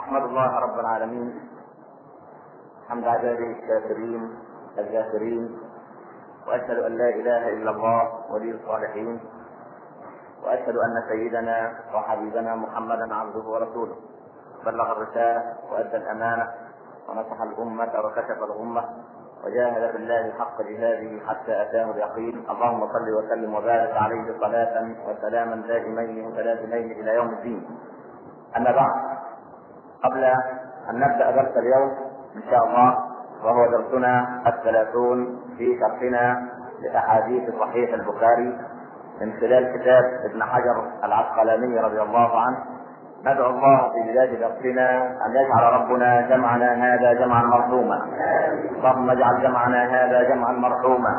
أحمد الله رب العالمين حمد عباده الشاكرين الذاكرين، وأشهد أن لا إله إلا الله ولي الصالحين، وأشهد أن سيدنا وحبيبنا محمدا عبده ورسوله، بلغ الرسالة وأدى الأمانة ونصح الأمة وكشف الغمة وجاهد في الله حق جهاده حتى أتاه اليقين. اللهم صل وسلم وبارك عليه صلاة وسلاما دائمين متلازمين إلى يوم الدين. أما بعد، قبل أن نبدأ درس اليوم إن شاء الله، وهو درسنا 30 في شرحنا لأحاديث صحيح البخاري من خلال كتاب ابن حجر العسقلاني رضي الله عنه، ندعو الله في بداية درسنا أن يجعل ربنا جمعنا هذا جمعا مرحوما. اللهم اجعل جمعنا هذا جمعا مرحوما،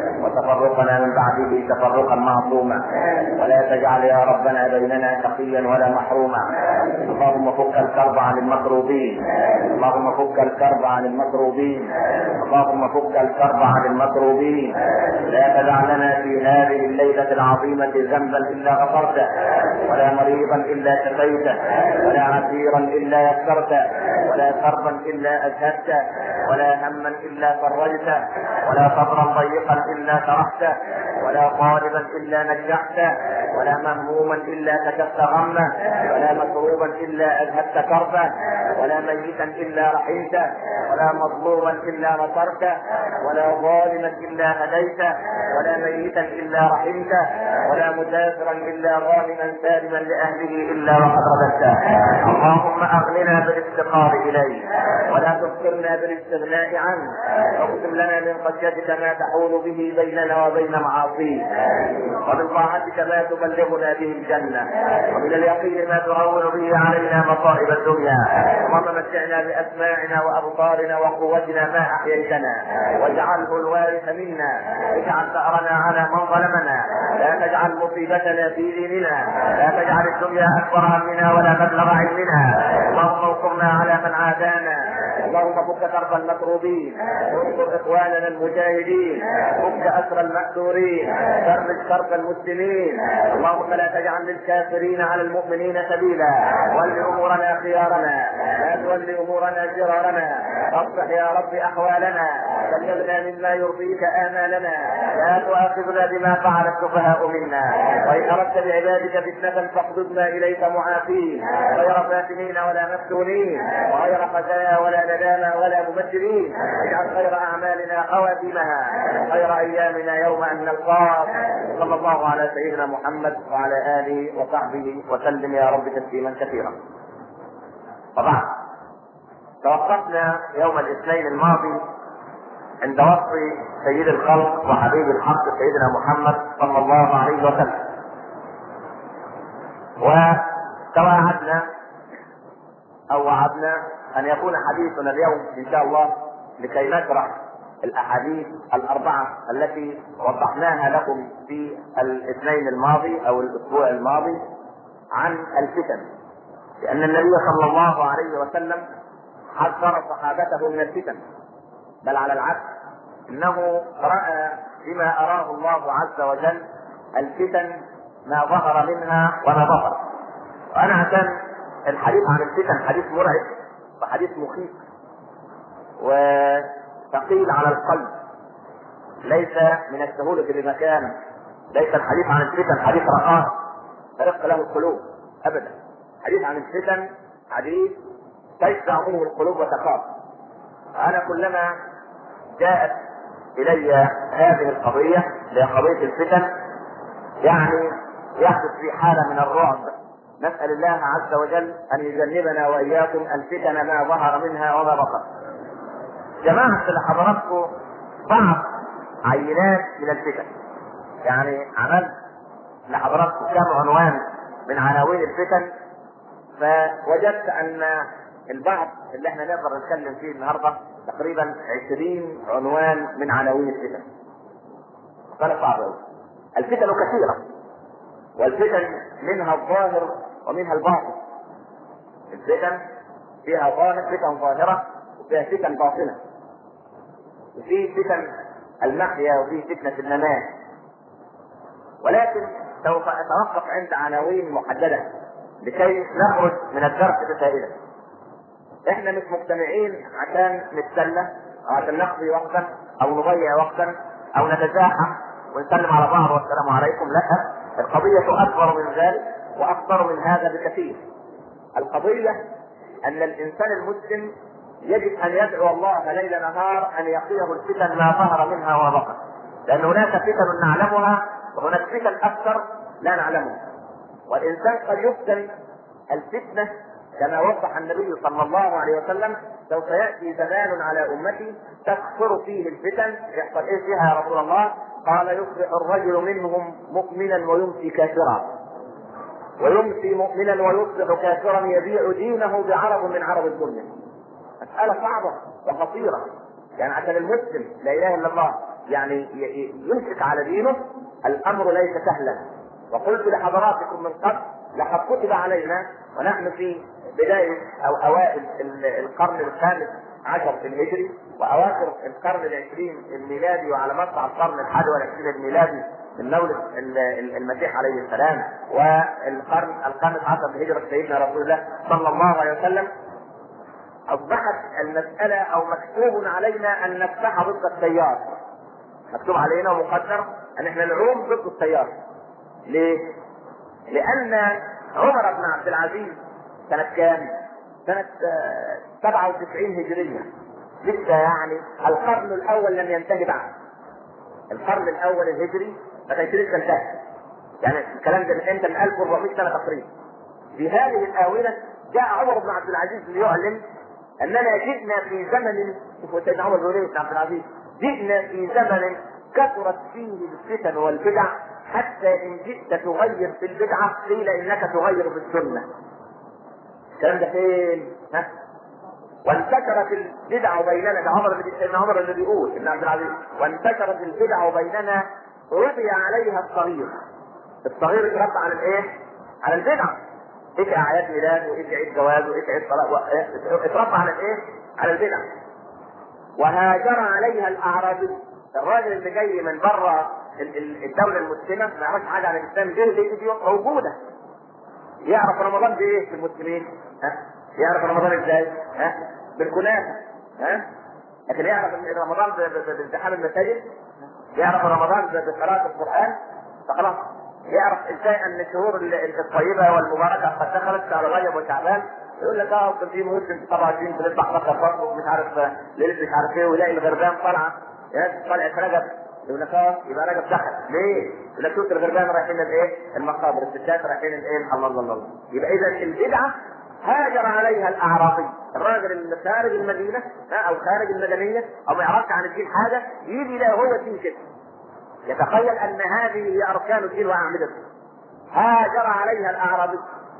وتفرقنا من بعده تفرقا معصوما، ولا تجعل يا ربنا بيننا شقيا ولا محروما. اللهم فك الكرب عن المكروبين، اللهم فك الكرب عن المكروبين، اللهم فك الكرب عن المكروبين. لا تدع لنا في هذه الليلة العظيمة ذنبا إلا غفرته، ولا مريضا إلا شفيته، ولا عسيرا إلا يسرته، ولا كربا إلا أذهبته، ولا هما إلا فرجته، ولا صدرا ضيقا إلا شرحته، ولا طالبا إلا نجحته، ولا مهموما إلا كشفت غمه، ولا مكروبا إلا أذهبت كربه، ولا ميتا إلا رحمته، ولا مظلوما إلا نصرته، ولا ظالما إلا هديته، ولا ميتا إلا رحمته، ولا مسافرا إلا غانما سالما لأهله إلا وقد رددته. اللهم أغننا بالافتقار إليه، ولا تفكرنا بالاستغناء عنه، واقسم لنا من خشيتك ما تحول به بيننا وبين معاصيك، ومن طاعتك ما تبلغنا به الجنة، ومن اليقين ما تهون به علينا مصائب الدنيا. اللهم متعنا بأسماعنا وأبصارنا وقوتنا ما أحييتنا، واجعله الوارث منا، اجعل ثأرنا على من ظلمنا، لا تجعل مصيبتنا في ديننا، لا تجعل الدنيا أكبر همنا ولا مبلغ علمنا. اللهم انصرنا على من عادانا، اللهم فك كرب المكروبين، انصر إخواننا المجاهدين، فك أسر المأسورين، فرج كرب المسلمين. اللهم لا تجعل للكافرين على المؤمنين سبيلا، ول أمورنا خيارنا، لا تول أمورنا شرارنا. اصلح يا رب أحوالنا، بلغنا مما يرضيك آمالنا، لا تؤاخذنا بما فعل السفهاء منا، وإن أردت بعبادك فتنة فاقبضنا إليك معافين، غير فاتنين ولا مفتونين، وغير خزايا ولا ندامى ولا مبشرين. اجعل خير أعمالنا خواتمها، خير أيامنا يوم أن نلقاك. صلى الله على سيدنا محمد وعلى آله وصحبه وسلم يا رب تسليما كثيرا. طبعا توقفنا يوم الاثنين الماضي عند وصف سيد الخلق وحبيب الحق سيدنا محمد صلى الله عليه وسلم، وتواعدنا أو وعدنا أن يكون حديثنا اليوم إن شاء الله لكي نشرح الأحاديث الأربعة التي وضحناها لكم في الاثنين الماضي أو الأسبوع الماضي عن الفتن، لأن النبي صلى الله عليه وسلم حذر صحابته من الفتن، بل على العكس إنه رأى بما أراه الله عز وجل الفتن ما ظهر منها وما بطن. وأنا عشان الحديث عن الفتن حديث مرعب وحديث مخيف وثقيل على القلب، ليس من السهولة بمكان، ليس الحديث عن الفتن حديث رقاق ترق له القلوب أبدا. الحديث عن الفتن حديث تشبع منه القلوب وتخاف. أنا كلما جاءت إلي هذه القضية لقضية الفتن يعني يحدث في حالة من الرعب. نسأل الله عز وجل أن يجنبنا وإياكم الفتن ما ظهر منها وما بطن. جماعة لحضراتكم بعض عينات من الفتن، يعني عملت لحضراتكم كم عنوان من عناوين الفتن، فوجدت أن البعض اللي احنا نقدر نتكلم فيه النهارده تقريبا 20 عنوان من عناوين الفتن. فلا صعب قوي. الفتن كثيرة، والفتن منها الظاهر ومنها الباطن. الفتن فيها فتن ظاهرة وفيها فتن باطنة، وفي فتن المحيا وفي فتنة الممات. ولكن سوف أتوقف عند عناوين محددة لكي نخرج من الدرس بفائدة. احنا مش مجتمعين عشان نتسلى او عشان نقضي وقتا او نضيع وقتا او نتزاحم ونسلم على بعض والسلام عليكم. لا، القضية اكبر من ذلك واكبر من هذا بكثير. القضية ان الانسان المسلم يجب ان يدعو الله ليل نهار ان يقيه الفتن ما ظهر منها وبطن، لان هناك فتن نعلمها وهناك فتن اكثر لا نعلمها. والانسان قد يفتن الفتنة كما وضح النبي صلى الله عليه وسلم: سوف يأتي زمان على أمتي تكثر فيه الفتن. يحصل إيه فيها يا رسول الله؟ قال: يصبح الرجل منهم مؤمنا ويمسي كافرا، ويمسي مؤمنا ويصبح كافرا، يبيع دينه بعرض من عرض الدنيا. مسألة صعبة وخطيرة، يعني عشان المسلم لا إله إلا الله يعني يمسك على دينه الأمر ليس سهلا. وقلت لحضراتكم من قبل: لقد كتب علينا ونحن في بداية أو أوائل القرن الخامس عشر في الهجري وأواخر القرن العشرين الميلادي، وعلى مقطع القرن الحادي والعشرين الميلادي من مولد المسيح عليه السلام، والقرن الخامس عشر في هجرة سيدنا رسول الله صلى الله عليه وسلم، أصبحت المسألة أو مكتوب علينا أن نفتح ضد التيار. مكتوب علينا ومقدر أن احنا نعوم ضد التيار. ليه؟ لأن عمر بن عبد العزيز سنة كام؟ سنة 97 هجرية. لسه يعني القرن الأول لم ينتهي بعد. القرن الأول الهجري ما كانش لسه انتهى. يعني الكلام ده من امتى؟ من 1400 سنة تقريبا. في هذه الآونة جاء عمر بن عبد العزيز ليعلن أننا جئنا في زمن، شوفوا سيدنا عمر بن عبد العزيز، جئنا في زمن كثرت فيه الفتن والبدع، حتى إن جئت تغير في البدعة قيل إنك تغير في السنة. الكلام ده فين؟ ها؟ وانتشرت البدع بيننا، ده عمر اللي بيقول ابن عبد العزيز: وانتشرت البدع بيننا ربي عليها الصغير. الصغير اتربى على الايه؟ على البدعة. ايش اعياد ميلاد وايش عيد جواز وايش عيد طلاق، اتربى على الايه؟ على البدع. وهاجر عليها الاعرابي، الراجل اللي جاي من بره الدولة المسلمة ما يعرفش حاجة عن الاسلام، جه لقي موجودة. يعرف رمضان بايه في المسلمين؟ ها؟ يعرف رمضان ازاي؟ ها؟ بالكنافة. ها؟ لكن يعرف رمضان بازدحام المساجد؟ يعرف رمضان بقراءة القرآن؟ فخلاص. يعرف ازاي ان الشهور الطيبة والمباركة قد دخلت شهر رجب وشعبان؟ يقول لك كان في موسم 27 بنذبح بقر فرق ومش عارف ليلة مش عارف ايه، ويلاقي الغربان طالعة طلعت رجب، يقول لك يبقى رجب دخل. ليه؟ يقول لك شفت الغربان رايحين الايه؟ المقابر، الستات رايحين الايه؟ الله الله الله. يبقى اذا البدعة هاجر عليها الاعرابي، الراجل اللي خارج المدينة او خارج المدنية او ما يعرفش عن الدين حاجة، يجي يلاقي هو الدين كده، يتخيل ان هذه هي اركان الدين واعمدته. هاجر عليها الاعرابي،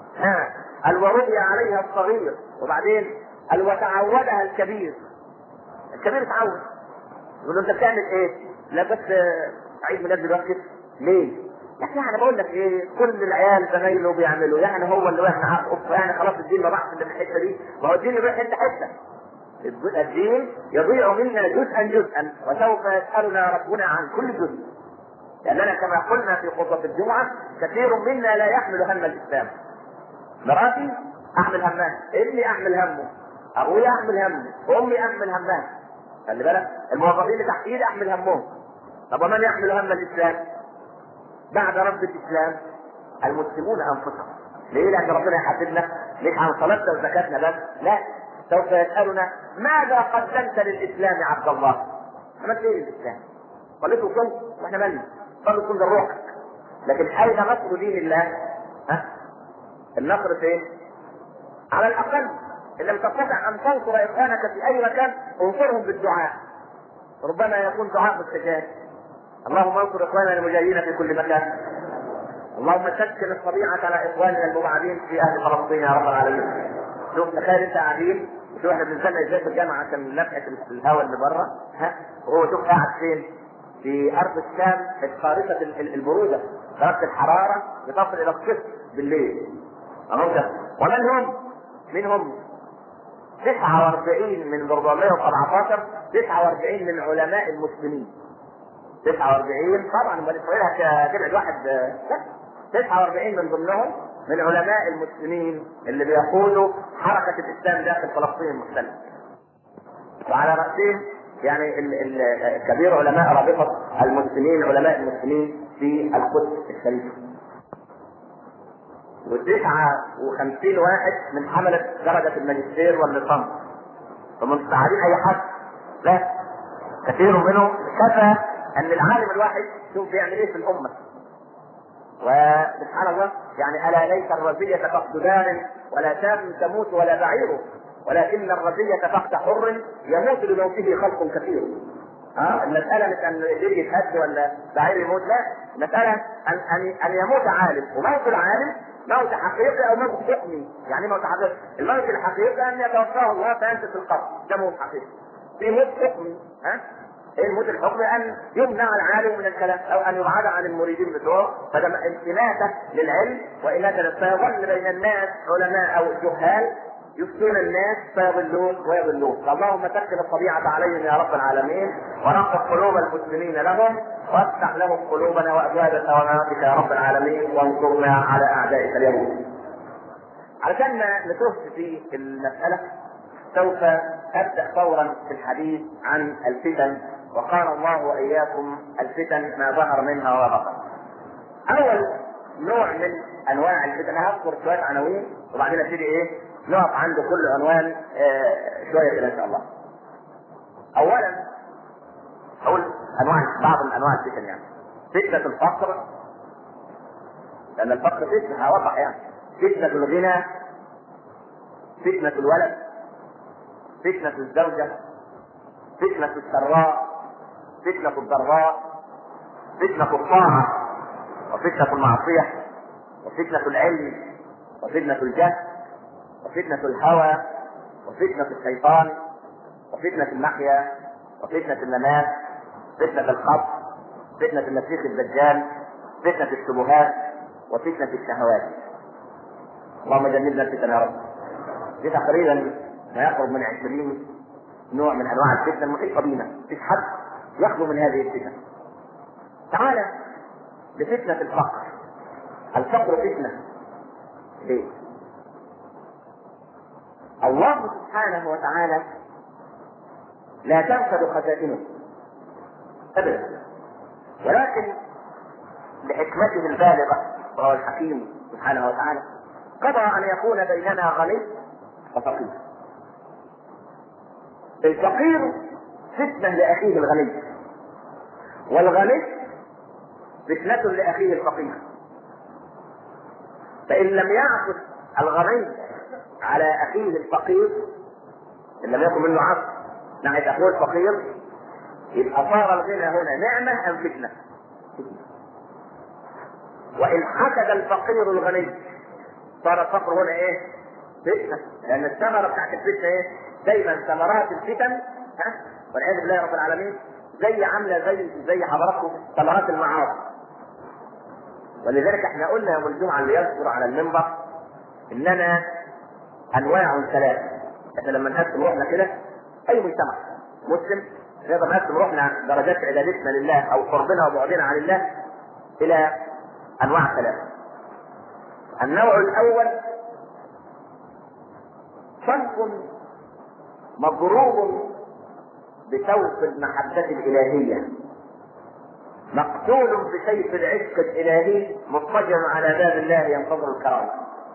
وربي عليها الصغير، وبعدين وتعودها الكبير. الكبير اتعود، يقول له انت بتعمل ايه؟ لا بس عيد ميلاد دلوقتي. ليه؟ يعني بقول لك ايه، كل العيال زمايله بيعملوا، يعني هو اللي واقف معاه يعني خلاص الدين ما راحش من الحته دي. ما هو الدين يروح حته حته. الدين يضيع منا جزءا وسوف يسالنا ربنا عن كل جزء. لاننا كما قلنا في خطبه الجمعه كثير منا لا يحمل هم الاسلام. مراتي احمل همها، ابني احمل همه، ابويا احمل همه، امي احمل همها. خلي بالك، الموظفين اللي تحت ايدي احمل همهم. طب ومن يحمل هم الاسلام بعد رب الاسلام؟ المسلمون انفسهم. ليه؟ لان ربنا يحددنا ليش عن صلاتنا وزكاتنا بس؟ لا، سوف يسالنا ماذا قدمت للاسلام يا عبد الله؟ عملت ايه للاسلام؟ صليت وصلت واحنا مالنا؟ صلوا وصلت روحك. لكن اين نصر دين الله؟ ها؟ النصر فين؟ على الاقل ان لم تستطع ان تنصر اخوانك في اي مكان انصرهم بالدعاء، ربما يكون دعاء مستجاب. اللهم انصر اخواننا المجاهدين في كل مكان. اللهم سكن الطبيعه على اخواننا المبعدين في اهل فلسطين يا رب العالمين. شوف تخيل انت قاعدين، شوف احنا بنستنى ازاي في الجامعه عشان نفحت الهواء اللي بره، وهو شوف قاعد فين؟ في ارض الشام الخارقه البروده، درجه الحراره بتصل الى الصفر بالليل. ومن هم؟ منهم 49 من 417، 49 من علماء المسلمين. 49 طبعا، امال اسرائيل هتبعد واحد؟ لا، 49 من ضمنهم من علماء المسلمين اللي بيقودوا حركة الإسلام داخل فلسطين المحتلة، وعلى رأسهم يعني كبير علماء رابطة المسلمين، علماء المسلمين في القدس الشريفة، و59 واحد من حملة درجة الماجستير والليسانس، فمستعدين أي حد. لا، كثير منهم كفى أن العالم الواحد شوف بيعمل إيه في الأمة. وسبحان الله يعني ألا ليس الرزية فقد دار ولا شاب تموت ولا بعيره، ولكن الرزية فقد حر يموت لموته خلق كثير. المسألة مش أن الإبل يتهد ولا بعير يموت، لا، المسألة أن يموت عالم، وموت العالم موت حقيقي أو موت حكمي. يعني موت حقيقي، الموت الحقيقي أن يتوفاه الله فأنت في القبر، ده موت حقيقي. في موت حكمي، ايه الموت الحكمي؟ ان يمنع العالم من الكلام او ان يبعد عن المريدين بتوعه، فده انتماءه للعلم واناثه فيظل بين الناس علماء او جهال يفتون الناس فيضلون ويضلون. فاللهم سكن الطبيعه عليهم يا رب العالمين، ونقض قلوب المسلمين لهم، وافتح لهم قلوبنا وابواب ثوابك يا رب العالمين، وانصرنا على اعدائك اليهود. علشان نتوه في المساله سوف ابدا فورا في الحديث عن الفتن، وقال الله واياكم الفتن ما ظهر منها وما بطن. اول نوع من انواع الفتن، هذكر شويه عناوين وبعدين ابتدي نقف عند كل عنوان شويه كده ان شاء الله. اولا اقول بعض من انواع الفتن، يعني فتنه الفقر، لان الفقر فتنه واضح، يعني فتنه الغنى، فتنه الولد، فتنه الزوجه، فتنه السراء، فتنة الضراء، فتنة الطاعة، وفتنة المعصية، وفتنة العلم، وفتنة الجهل، وفتنة الهوى، وفتنة الشيطان، وفتنة المحيا، وفتنة الممات، فتنة الخبر، فتنة المسيح الدجال، فتنة الشبهات، وفتنة الشهوات. اللهم جنبنا الفتن يا رب. دي تقريبا ما يقرب من 20 نوع من انواع الفتن المحيطة بينا، مفيش حد يخلو من هذه الفتن. تعالى لفتنة الفقر. الفقر فتنة ليه؟ الله سبحانه وتعالى لا تنفد خزائنه ابدا، ولكن لحكمته البالغة وهو الحكيم سبحانه وتعالى قضى ان يكون بيننا غني وفقير. الفقير فتنة لأخيه الغني، والغني فتنة لأخيه الفقير. فإن لم يعكس الغني على أخيه الفقير، إن لم يكن منه عكس ناحية أخوه الفقير، يبقى صار الغنى هنا نعمة أم فتنة؟ وإن حسد الفقير الغني صار الفقر هنا فتنة، لأن الثمرة بتاعت الفتنة دايما ثمرات الفتن والعياذ بالله رب العالمين عامله زي حضراتكم ثمرات المعاصي. ولذلك احنا قلنا يوم الجمعه اللي يذكر على المنبر اننا انواع ثلاثه. احنا لما نقسم روحنا كده، اي مجتمع مسلم نقدر نقسم روحنا درجات عبادتنا لله او قربنا وبعدنا عن الله الى انواع ثلاثه. النوع الاول صنف مضروب بسوف المحبة الإلهية، مقتول بسيف العشق الإلهي، مضطجع على باب الله ينتظر الكرامة.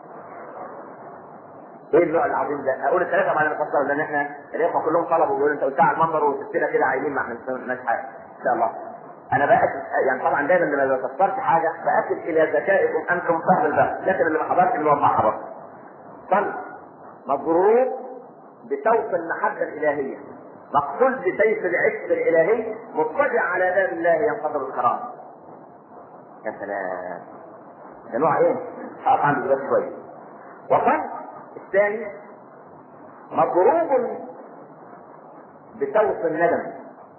ايه النوع العظيم ده؟ اقول الثلاثة بعد ما نفصل، لان احنا الاخوة كلهم طلبوا بيقولوا انت قلتها على المنبر وسبتنا كده عايزين، ما احنا مش حاجة ان شاء الله. انا باكد يعني طبعا دايما لما بفسرت حاجة باكد الى ذكائكم انتم فهم البحث، لكن اللي ما حضرش نوضحها برضه. صنف مضروب بسوف المحبة الإلهية، مقتول بسيف العشق الإلهي، مضطجع على باب الله ينتظر الكرامة. يا سلام، ده نوع هقف عنده دلوقتي شوية. وصنف الثاني مضروب بسوف الندم،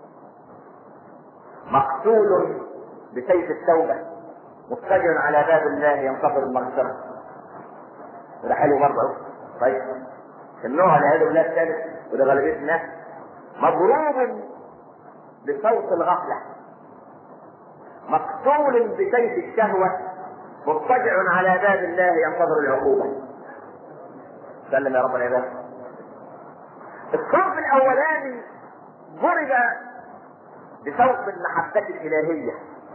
مقتول بسيف التوبة، مضطجع على باب الله ينتظر المغفرة. وده حلو برضه. طيب النوع العياذ بالله الثالث، وده غالبية الناس، مضروب بصوت الغفلة، مقتول بسيف الشهوة، مضطجع على باب الله ينتظر العقوبة. سلم يا رب العباد. الصنف الاولاني ضرب بصوت المحبة الالهية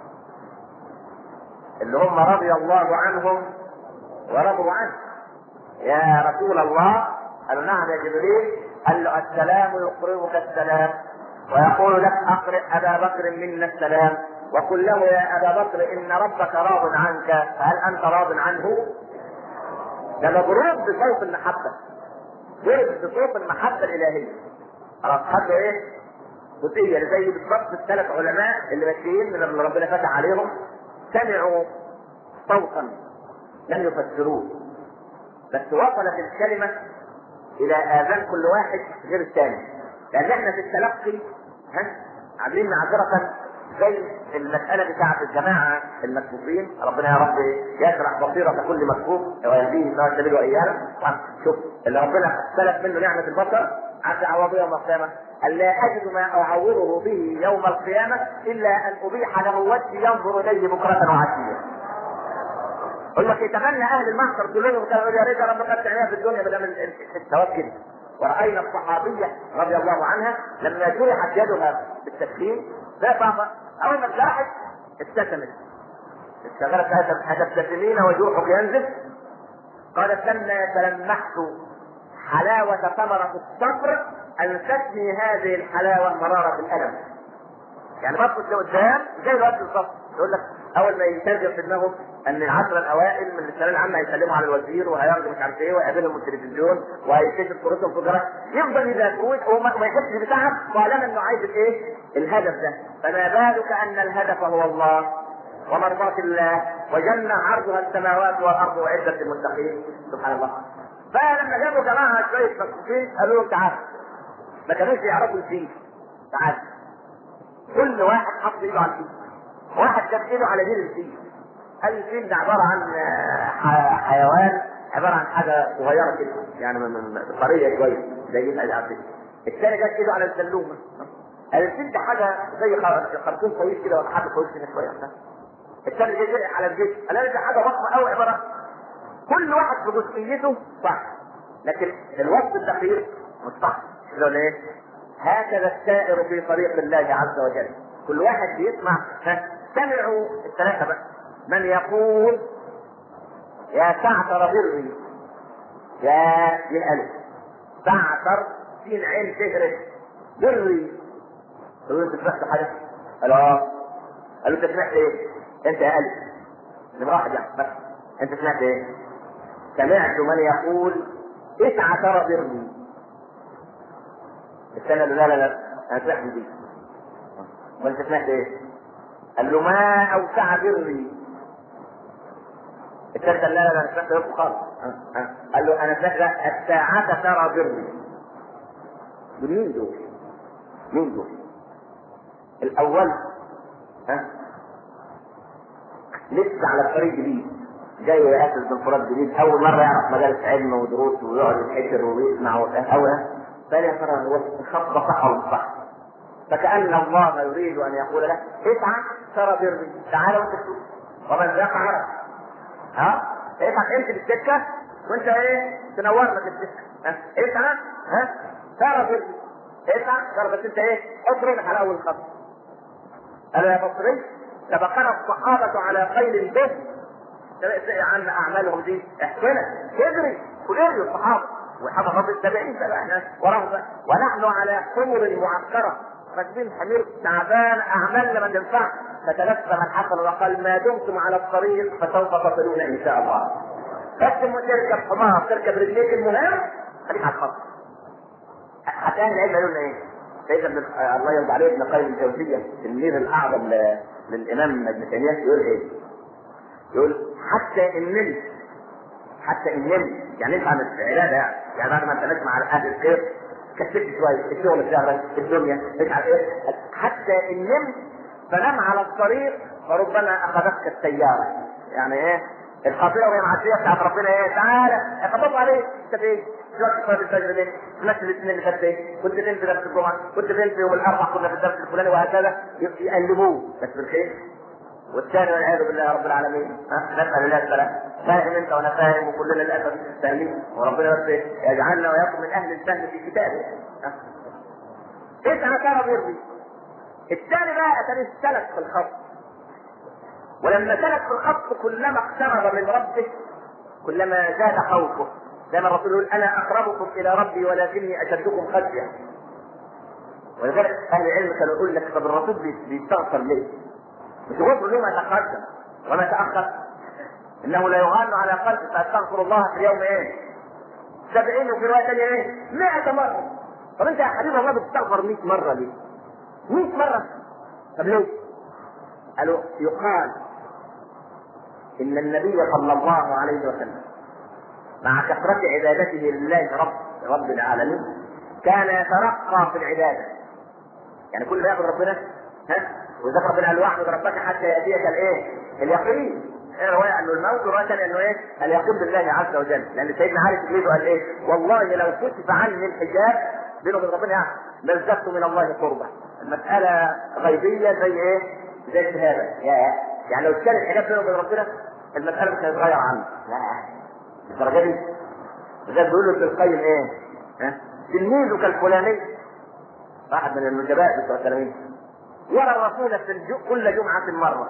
اللي هم رضي الله عنهم ورضوا عنه. يا رسول الله، قالوا نعم يا جبريل. قال له السلام يقربك السلام ويقول لك اقرئ ابا بكر منا السلام وقل له يا ابا بكر ان ربك راض عنك فهل انت راض عنه؟ ده مضروب بصوت المحبة، ضرب بصوت المحبة الالهية. خلاص خدوا ايه؟ قضية زي بالضبط الثلاث علماء اللي ماشيين من اللي ربنا فتح عليهم سمعوا صوتا لم يفسروه، بس وصلت الكلمة الى اذان كل واحد غير الثاني. لان احنا في التلقي عاملين معذرة زي المسألة بتاعة الجماعة المكفوفين. ربنا يا رب يشرح بصيرة كل مكفوف ويهديه ما سبيل وايانا. شوف اللي ربنا سلب منه نعمة البصر عسى عوضه يوم القيامة ألا أجد ما أعوضه به يوم القيامة إلا أن أبيح له وجهي ينظر إليه بكرة وعشية. يقول لك يتمنى أهل المحشر كلهم كانوا يا ريت رب قد تعملها في الدنيا بدل التوكل. ورأينا الصحابية رضي الله عنها لما جرحت يدها بالتسليم أول ما اتجرحت ابتسمت. اشتغلت هتبتسمين وجوحك ينزف. قالت لما تلمحت حلاوة ثمرة الصبر أنستني هذه الحلاوة مرارة الألم. يعني بطلت لقدام زي الوقت بالظبط. يقول لك أول ما ينتظر في دماغه أن العشرة الأوائل من الثانوية العامة هيسلموا على الوزير وهياخدوا مش عارف إيه ويقابلهم التلفزيون وهيكتشف فرصهم في الجراحة، يفضل يذاكرون وما يحسش بتعب طالما إنه عايز الإيه؟ الهدف ده. فما بالك أن الهدف هو الله ومرضاة الله وجنة عرضها السماوات والأرض وعدة المتقين. سبحان الله. فلما جابوا جماعة شوية مكفوفين قالوا له تعال، ما كانوش يعرفوا الفيل، تعال. كل واحد حط ايده على الفيل، واحد كان ايده على ديل الفيل. قال الفيل ده عبارة عن حيوان، عبارة عن حاجة صغيرة كده يعني طرية شوية زي الألعاب. الثاني كان ايده على السلومة. قال الفيل ده حاجة زي خرطوم طويل كده ولا حاجة طويل كده شوية. الثاني جاي على الجسم. قال ده حاجة ضخمة قوي عبارة. كل واحد في جزئيته صح، لكن الوصف الدقيق مش صح. ليه؟ هكذا السائر في طريق الله عز وجل. كل واحد بيسمع. سمعوا الثلاثة بقى من يقول يا تعتر بري يا الألف تعتر سين عين تهرب بري. قالوا انت سمعت حاجة؟ قالوا انت سمعت ايه؟ انت يا ألف اللي راح يعني بس انت سمعت ايه؟ سمعت من يقول اسعى ترى بري. السنة لا لا لا انا سمعت دي. وانت سمعت ايه؟ قال له ما اوسع بري. الثالثة لا لا لا انا سمعت يوم خالص. قال له انا سمعت الساعة ترى بري. مين دول؟ مين دول؟ الاول لسه على الطريق جديد، جاي يأسس دكتوراه جديد، اول مرة يعرف مجالس علم ودروس ويقعد يتحكر ويسمع اول. فقال يا ترى هو الخط صح ولا صح؟ فكأن الله يريد ان يقول له اسعى ترى بري، تعال وانت تشوف ومن ذاق عرف. اسعى امشي بالسكة وانت ايه تنور لك السكة. اسعى ترى بري، اسعى ترى بس انت ايه اضرب على اول خط. قال يا بصري سبقنا الصحابة على خيل البر عن اعمالهم دي احسنا اجري واجري الصحابة وحفظ التابعين تبعنا ورهبة ونحن على حمر معكرة راكبين حمير تعبان اعمالنا ما تنفع. فتلثم الحسن وقال ما دمتم على الطريق فسوف تصلون ان شاء الله. بس تركب حمار تركب رجليك المهم خليك على الخط. حتى اهل العلم قالوا لنا ايه؟ سيدنا الله يرضى عليه ابن قيم الجوزية التلميذ الاعظم للامام ابن تيمية يقول ايه؟ يقول حتى النمل يعني انت عن العبادة يعني بعد ما انت نسمع على اهل الخير كسبت شوية الشغل الشهري الدنيا مش عارف ايه. حتى النمل فنام على الطريق فربما اخذتك السيارة. يعني ايه الخطيرة وهي معدية بتاعت ربنا ايه تعالى اخبط عليك انت فين؟ دلوقتي صلاة الفجر ليه؟ دلوقتي الاثنين اللي فات ايه؟ كنت فين في درس الجمعة؟ كنت فين في يوم الاربعاء كنا في الدرس الفلاني وهكذا يقلبوه بس بالخير. والثاني والعياذ بالله رب العالمين نسال الله السلام. فاهم انت وانا فاهم وكلنا للاسف فاهمين، وربنا بس يجعلنا واياكم من اهل الفهم في كتابه. اسعى كان يرضي. الثاني بقى اتاني سلك في الخط، ولما سلك في الخط كلما اقترب من ربه كلما زاد خوفه. زي ما الرسول يقول انا اقربكم الى ربي ولكني اشدكم خشيه. ولذلك اهل العلم كانوا يقول لك طب الرسول بيستغفر ليه؟ مش غفر له ما تقدم وما تاخر، انه لا يغان على قلبه فاستغفر الله في اليوم ايه؟ 70 وفي روايه ثانيه ايه؟ 100 مره. طب انت يا حبيب الله بتستغفر 100 مره ليه؟ 100 مره. طب ليه؟ قالوا يقال ان النبي صلى الله عليه وسلم مع كثرة عبادته لله رب العالمين كان يترقى في العبادة. يعني كل ما ياخذ ربنا وذكر ربنا قال واعبد ربك حتى ياتيك الايه؟ اليقين. رواية انه الموت ورواية ثانية انه ايه؟ اليقين بالله عز وجل. لان سيدنا علي تجليده قال ايه؟ والله لو كشف عني الحجاب بينه وبين ربنا لازددت من الله قربا. المسألة غيبية زي ايه؟ زي الشهادة. يعني لو كان الحجاب بينه وبين ربنا المسألة مش هتتغير عنه. لا الدرجة دي زي بيقولوا ابن القيم ايه؟ تلميذك الفلاني واحد من النجباء بتوع التلاميذ يرى الرسول في كل جمعة مرة.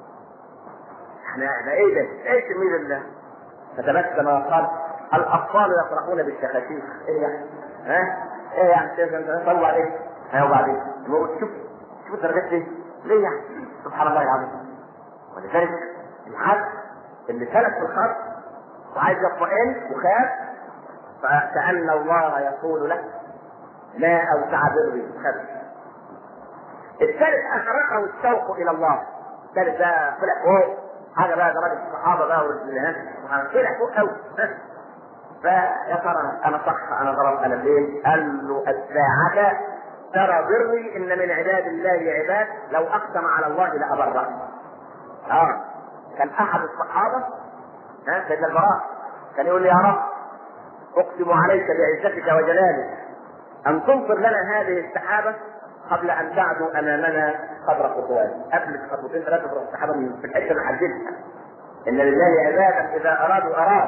احنا ايه ده؟ ايه تلميذ الله؟ فتبسم وقال الاطفال يفرحون بالشخاشيش. ايه يعني؟ ايه يعني؟ طلع ايه؟ وبعدين شوف الدرجات دي ليه يعني؟ سبحان الله العظيم. ولذلك الحد اللي سلك في الخط وعايز يطمئن وخاف فكأن الله يقول له ما اوسع بري خاف. الثالث احرقه الشوق الى الله. الثالث ده طلع فوق حاجه بقى درجه الصحابه بقى والناس طلع فوق قوي. فيا ترى انا صح انا غلط انا فين؟ قال له الساعه ترى بري ان من عباد الله عباد لو اقسم على الله لابره. كان احد الصحابه سيدنا البراء كان يقول لي يا رب اقسم عليك بعزتك وجلالك ان تنصر لنا هذه السحابه قبل ان تعدوا امامنا قدر خطوات. قبل خطوتين ثلاثه تروح السحابه في الحته اللي حددها. ان لله عبادا اذا ارادوا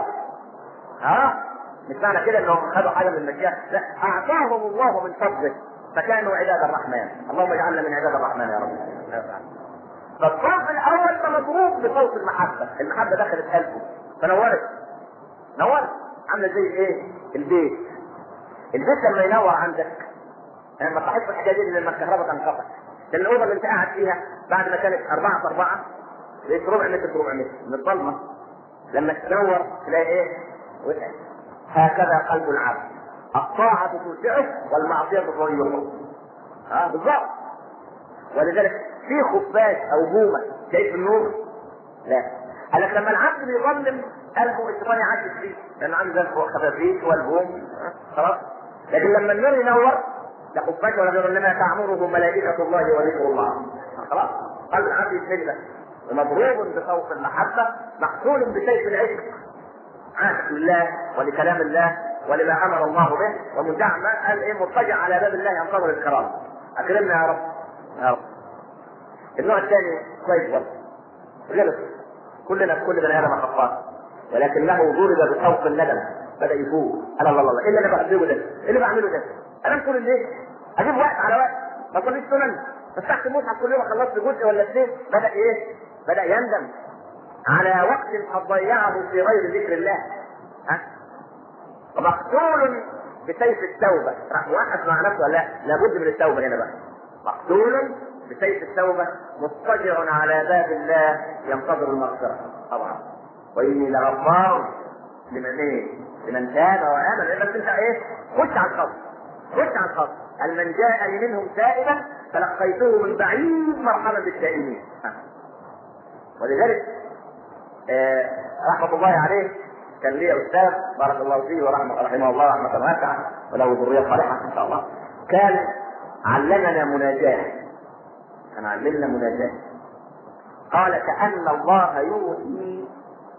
مش معنى كده انهم خدوا حاجه من المشيئه، لا اعطاهم الله من فضله فكانوا عباد الرحمن. اللهم اجعلنا من عباد الرحمن يا رب. فالصف الاول ده مضروب بصوت المحبه. المحبه دخلت قلبه فنورت عامله زي ايه؟ البيت لما ينور عندك لما صحيت الحاجه دي لما الكهرباء تنقطع كان الاوضه اللي انت قاعد فيها بعد ما كانت 4x4 بقت ربع متر من الظلمه لما تنور تلاقي ايه؟ وسع. هكذا قلب العبد الطاعه توسعه والمعصيه تضيقه. بالظبط. ولذلك في خفاش او بومه شايف النور؟ لا. قالك لما العبد بيظلم قلبه الشيطان يعجز فيه لانه عنده خفافيش والبوم خلاص. لكن لما النور ينور لا خفاش ولا غيره انما تعمره ملائكه الله وذكر الله. خلاص قلب العبد يتملى ومضروب بخوف المحبه مقتول بسيف العشق عاشق لله ولكلام الله ولما امر الله به ومدعم قال ايه مضطجع على باب الله ينتظر الكرامه. اكرمنا يا رب يا رب. النوع الثاني كويس برضه غلط كلنا في كل بني ادم خطاء ولكنه ضرب بصوت الندم بدا يفوق. قال الله ايه اللي انا بعمله ده؟ ايه اللي بعمله ده؟ انا كل الليل اجيب وقت على وقت ما كنتش سنن بس تحت المصحف كل يوم خلصت جزء ولا اثنين. بدا ايه؟ بدا يندم على وقت قد ضيعه في غير ذكر الله. مقتول بسيف التوبه. راح واحد مع نفسه لا لابد من التوبه هنا بقى. مقتول بسيف التوبه مضطجع على باب الله ينتظر المغفره طبعا. واني لغفار لمن تاب وامن. لان انت ايه؟ خش على الخط قال من جاءني منهم تائبا فلقيته من بعيد مرحبا بالتائبين. ولذلك رحمه الله عليه كان لي استاذ بارك الله فيه ورحمه الله رحمه واسعه وله ذريه صالحه ان شاء الله. كان علمنا مناجاه. قال كأن الله يوحي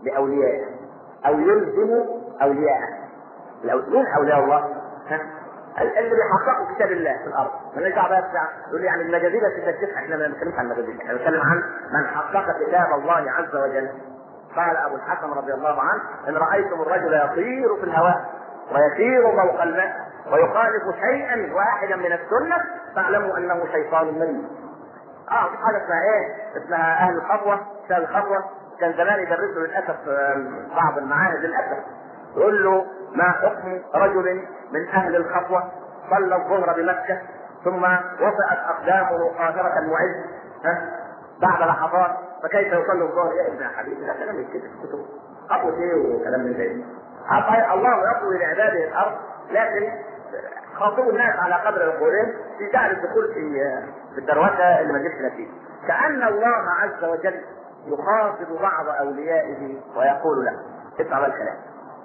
لأوليائه أو يلزم أولياءه. مين أولياء الله؟ اللي بيحققوا كتاب الله في الارض. مالناش دعوه بقى يقول لي يعني المجازيل تستشف، احنا ما بنتكلمش عن المجازيل، احنا بنتكلم عن من حقق كتاب الله عز وجل. قال ابو الحسن رضي الله عنه: ان رايتم الرجل يطير في الهواء ويسير فوق الماء ويخالف شيئا واحدا من السنه فاعلموا انه شيطان مريض. في حاجه اسمها ايه؟ اسمها اهل الخطوه، شهر الخطوه. كان زمان يدرسوا للاسف بعض المعاهد للاسف، يقول له: ما حكم رجل من اهل الخطوه صلى الظهر بمكه ثم وطئت اقدامه قاهره المعز بعد لحظات، فكيف يصلي الظهر؟ يا ابن حبيبي، ده كلام يتكتب في كتب خطوه ايه وكلام من ده. الله يطوي لعباده الارض، لكن خاطبوا الناس على قدر عقولهم في جعل الدخول في الدروشه اللي ما تجيبش نتيجه. كأن الله عز وجل يخاطب بعض اوليائه ويقول له: اسمع بقى الكلام.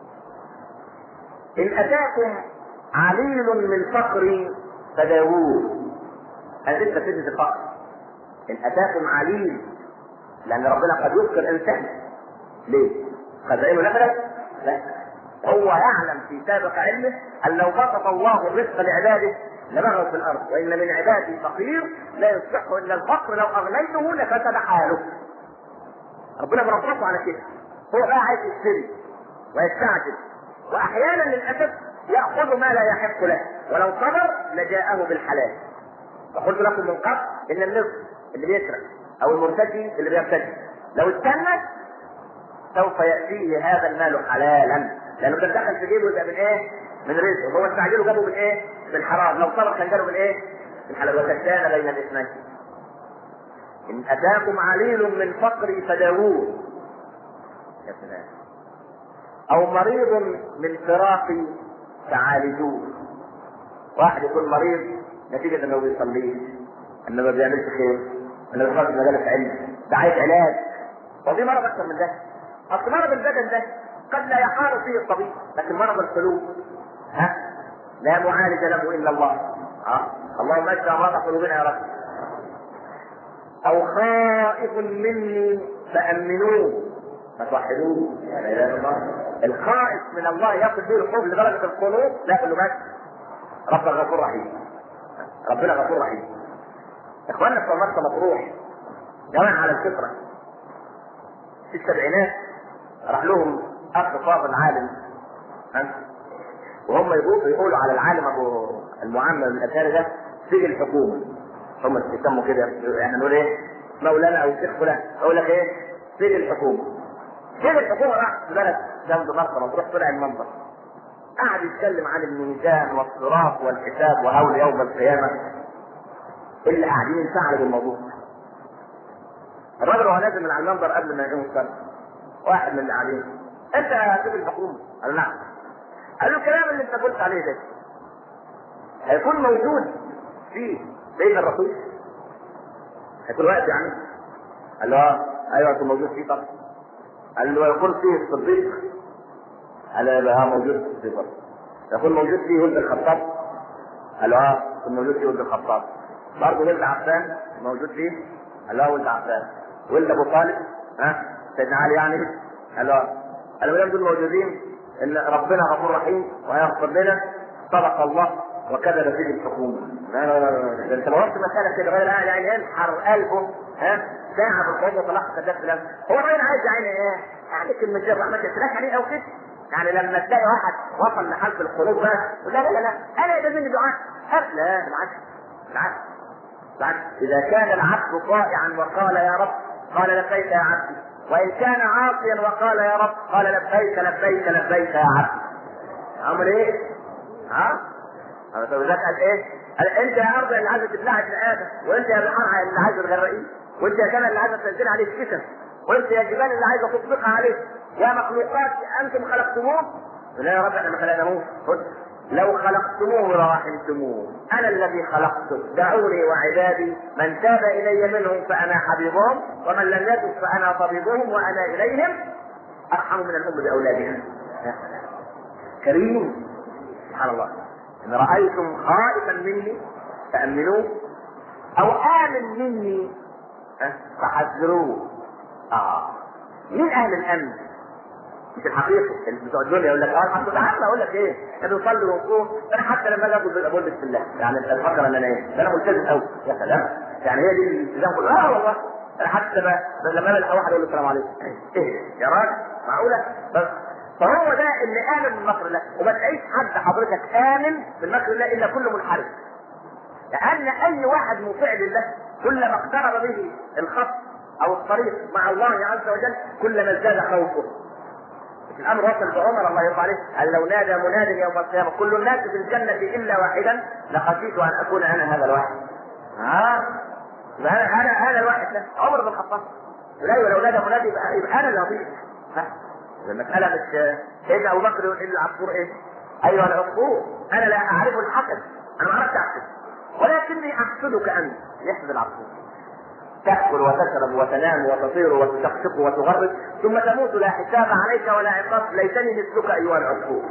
ان اتاكم عليل من فقر فداووه. انا لسه في الفقر. ان اتاكم عليل، لان ربنا قد يذكر انسان. ليه؟ خزائنه نفذت؟ لا، هو يعلم في سابق علمه ان لو بسط الله الرزق لعباده لبغوا في الارض، وان من عبادي فقير لا يصلح الا الفقر لو اغنيته لفسد حاله. ربنا بربطه على كده. هو بقى عايز يشتري ويستعجل، واحيانا للاسف ياخذ ما لا يحق له، ولو صبر لجاءه بالحلال. فقلت لكم من قبل ان النصف اللي بيسرق او المرتدي اللي بيرتدي لو استنى سوف ياتيه هذا المال حلالا، لانه كان دخل في جيبه يبقى من ايه؟ من رزقه. هو استعجله جابه من ايه؟ من حرام. لو صبر كان جابه من ايه؟ من حلال. وكان بين الاثنين. ان اتاكم عليل من فقر فداووه. يا سلام. او مريض من فراق فعالجوه. واحد يكون مريض نتيجه انه ما بيصليش، انه ما بيعملش خير، انه بيخرج في مجالس علم، ده عايز علاج. وفي مرض اكثر من ده. اصل مرض البدن ده قد لا يحار فيه الطبيب، لكن مرض القلوب لا معالج له الا الله. اللهم اشفى امراض قلوبنا يا رب. او خائف مني فامنوه فتوحدوه. لا اله الا الله. الخائف من الله ياخذ به الخوف لدرجه القلوب لا يقول له بس ربنا غفور رحيم. ربنا غفور رحيم. اخواننا في مرسى مطروح جماعه على الفطره في السبعينات، راح لهم اخ فاضل عالم وهم يقولوا على العالم ابو المعمر الازهري ده سجن الحكومه. هم يسموا كده، احنا نقول ايه؟ مولانا او الشيخ فلان. اقول لك ايه؟ سجن الحكومه. سجن الحكومه راح في بلد جنب مرسى مطروح، طلع المنظر قعد يتكلم عن الميزان والصراط والحساب وهول يوم القيامه. اللي قاعدين ينفعلوا بالموضوع. الراجل وهو نازل من على المنبر قبل ما يقوم الصلاه، واحد من اللي قاعدين: انت سجن الحكومه؟ قال نعم. قال له: الكلام اللي انت قلت عليه ده هيكون موجود في بيت الرسول؟ هيكون وقت يعني؟ قال له: ايوه هيكون موجود فيه طبعا. قال له: يكون فيه الصديق؟ قال له: يبقى موجود في الصديق. يكون موجود فيه ولد الخطاب؟ قال له: يكون موجود فيه ولد الخطاب. برضه ولد عفان موجود فيه؟ قال له: ولد عفان. ولد ابو طالب سيدنا علي يعني؟ قال له: دول موجودين، ان ربنا غفور رحيم ويغفر لنا، صدق الله وكذب فيه الحكومه. لا لا لا، انت لو رحت مساله كده غير يعني ينحر قلبه ساعه بالقوه طلعت كذاب كلام. هو الراجل عايز يعني ايه؟ يعني كلمه جر ما تسلاش عليه او كده. يعني لما تلاقي واحد وصل لحلق القلوب بقى لا لا لا انا اذا مني دعاء لا بالعكس. اذا كان العبد طائعا وقال يا رب قال لبيك يا عبدي، وان كان عاصيا وقال يا رب قال لبيك لبيك لبيك يا عبدي. عمل ايه؟ طب ذاك قال ايه؟ قال: انت يا ارض اللي عايزه تبلعي في ادم، وانت يا بحر اللي عايزه تغرقيه، وانت يا سماء اللي عايزه تنزل عليه الكسر، وانت يا جبال اللي عايزه تطبقها عليه، يا مخلوقات انتم خلقتموه. لا يا رب احنا ما خلقناهوش. لو خلقتموه ورحمتموه انا الذي خلقته، دعوني وعبادي من تاب الي منهم فانا حبيبهم، ومن لم يتب فانا طبيبهم، وانا اليهم ارحم من الام باولادها. كريم سبحان الله. ان رايتم خائفا مني فامنوه او امن مني فحذروه. مين اهل الامن؟ مش الحقيقي اللي بتوع الدنيا يقول لك الحمد لله. اقول لك ايه؟ انا بصلي ونقوم، انا حتى لما اجي اقول بسم الله يعني الفكره ان انا ايه؟ انا ملتزم قوي يا سلام. يعني هي دي الالتزام كله. والله انا حتى لما الاقي واحد اقول له السلام عليكم، ايه يا راجل معقوله؟ بس فهو ده اللي امن من مكر الله. وما تلاقيش حد حضرتك امن من مكر الله الا كل منحرف. لان اي واحد مطيع لله كلما اقترب به الخط او الطريق مع الله عز وجل كلما ازداد خوفه. الامر وصل بعمر الله يرضى عليه قال لو نادى مناد يوم القيامه كل الناس في الجنه الا واحدا لخشيت ان اكون انا هذا الواحد. هذا الواحد ده عمر بن الخطاب. لا ولو نادى مناد يبقى انا اللي هضيع. المساله مش سيدنا ابو بكر يقول للعصفور ايه؟ ايها العصفور انا لا اعرف الحسد، انا ما اعرفش احسد ولكني احسدك انت. يحسد العصفور. تأكل وتشرب وتنام وتطير وتشقشق وتغرد ثم تموت لا حساب عليك ولا عقاب، ليتني مثلك ايها العصفور.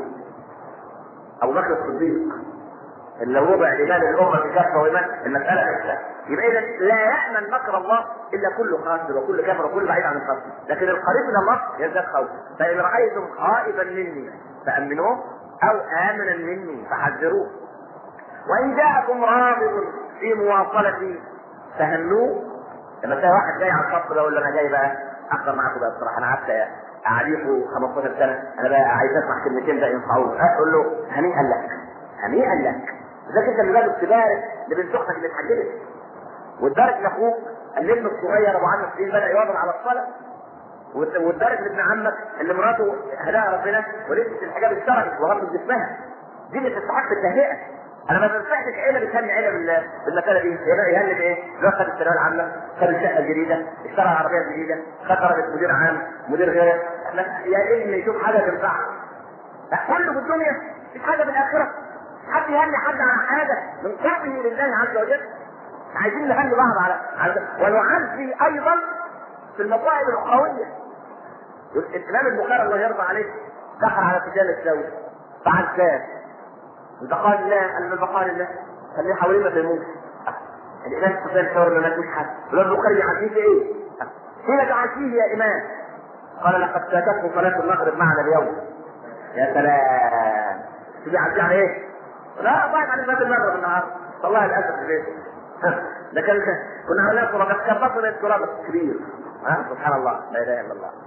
ابو بكر الصديق اللي وضع ايمان الامه في كفه وايمان المساله نفسها. يبقى اذا لا يامن مكر الله الا كل خاسر وكل كافر وكل بعيد عن الخاسر، لكن القريب من الله يزداد خوف. فان رايتم خائفا مني فامنوه او امنا مني فحذروه، وان جاءكم راغب في مواصلتي فهنوه. لما تلاقي واحد جاي على الخط ده يقول له انا جاي بقى احضر معاكم بقى بصراحه، انا قعدت اعرفه 15 سنه، انا بقى عايز اسمع كلمتين بقى ينفعوه، اقول له هنيئا لك هنيئا لك. ذاك انت اللي لازم تبارك لبنت اختك اللي اتحجبت، وتبارك لاخوك الابن الصغير ابو عم السنين بدا يواظب على الصلاه، وتبارك لابن عمك اللي مراته هداها ربنا ولبست الحجاب الشرعي وغطت جسمها. دي اللي تستحق التهنئه. انا ما بنصحش عيله بتهني عيله بالمساله دي. يهني بايه؟ لو خد الثانويه العامه، خد الشقه الجديده، اشترى العربيه الجديده، خد درجه مدير عام، مدير غيره. يا ابني يشوف حاجه تنفعه. كله في الدنيا مش حاجه بالاخره. حد يهني حد على حاجه من قربه لله عز وجل. عايزين نهني بعض على ونعزي ايضا في المصائب الاخرويه. الامام البخاري الله يرضى عليه دخل على سفيان الثوري بعد كاس البقاء لله ان البقاء لله خليه حوالين ما تيموت. الامام سفيان الثوري ما ماتوش حد. الامام البخاري عارفين في ايه؟ حين دعاتيه يا امام قال لقد فاتته صلاه المغرب معنا اليوم. يا سلام. تبي عارفين على ايه؟ لا ضاعت على صلاه المغرب النهارده والله للاسف البيت. ده كنا عملنا صوره بس كان بطل التراب كبير. سبحان الله لا اله الا الله.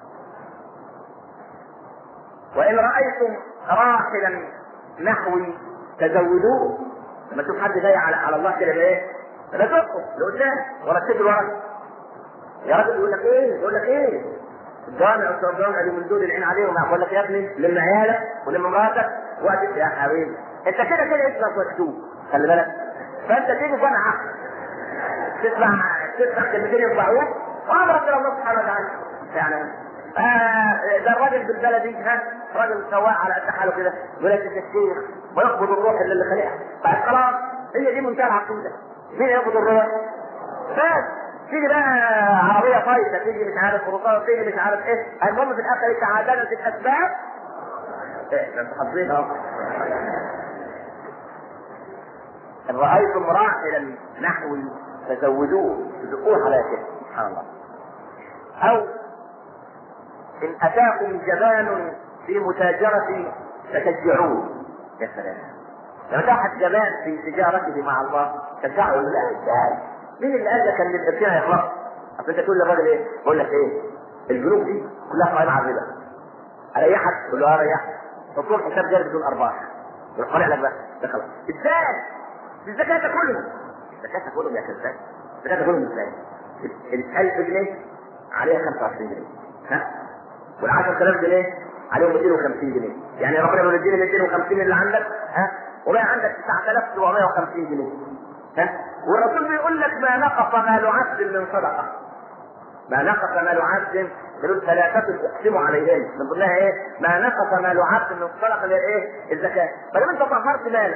وان رايتم راحلا نحوي تزودوه. لما تشوف حد جاي على الله كده بايه؟ لا تقف لقدام ولا تسيب ورا. يا راجل يقول لك ايه؟ يقول لك ايه؟ الجامع والصرجان اللي من دول العين عليهم يقول لك يا ابني لم عيالك ولم مراتك وقت يا حبيبي انت كده اسمك مكتوب خلي بالك. فانت تيجي جمعه تسمع كلمتين يطلعوك وامرك الى الله سبحانه وتعالى. يعني ده الراجل بالبلدي راجل سواق على قد حاله كده يقول لك الشيخ ويقبض الروح اللي خلقها. بعد خلاص هي دي منتهى العقيده. مين يقبض الروح؟ بس تيجي بقى عربيه فايته، تيجي مش عارف خروطات، تيجي مش عارف ايه. المهم في الاخر تعادلت الاسباب. ايه ده انت حافظينها اهو. ان رايتم راحلا نحوي فزودوه زقوه على كده. سبحان الله. او ان اتاكم جبان في متاجرة فشجعوه. يا سلام. لما تاخد جبان في تجارته مع الله شجعه. لا ازاي؟ مين اللي قال لك ان القرشين هيخلص؟ اصل انت تقول للراجل ايه؟ بقول لك ايه؟ البنوك دي كلها قائمه على الربا. اريحك؟ تقول له اريحك. تطلب حساب جاري بدون ارباح. يروح طالع لك بقى ده خلاص. ازاي؟ الزكاه تاكلهم. الزكاه تاكلهم يا كذاب. الزكاه تاكلهم ازاي؟ ال 1000 جنيه عليها 25 جنيه. وال 10000 جنيه عليهم 250 جنيه. يعني ربنا يقول اديني 250 اللي عندك وبقى عندك 9750 جنيه. والرسول بيقول لك ما نقص مال عبد من صدقه. ما نقص مال عبد يقول ثلاثه اقسم عليهم من ضمنها ايه؟ ما نقص مال عبد من صدقه الايه؟ الزكاه. فلما انت طهرت مالك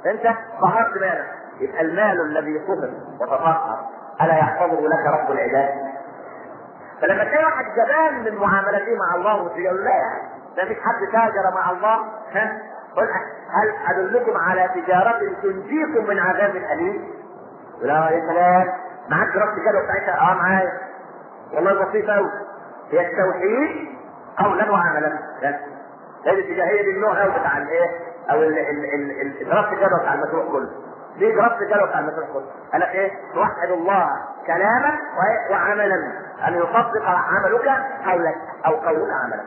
يبقى المال الذي طهر وتطهر الا يحفظه لك رب العباد؟ فلما تلاقي واحد جبان من معاملته مع الله وتقول لا ده مفيش حد تاجر مع الله قل هل ادلكم على تجاره تنجيكم من عذاب اليم؟ لا يا سلام. معاك دراسه كده بتاعتها؟ معايا والله بسيطه قوي. هي التوحيد قولا وعملا. هي الاتجاهيه دي النوع او بتاع الايه او دراسه الجدوى بتاع المشروع كله. دي دراسه الجدوى بتاع المشروع كله. قال لك ايه؟ توحد الله كلاما وعملا، ان يصدق عملك قولك او قولك عملك.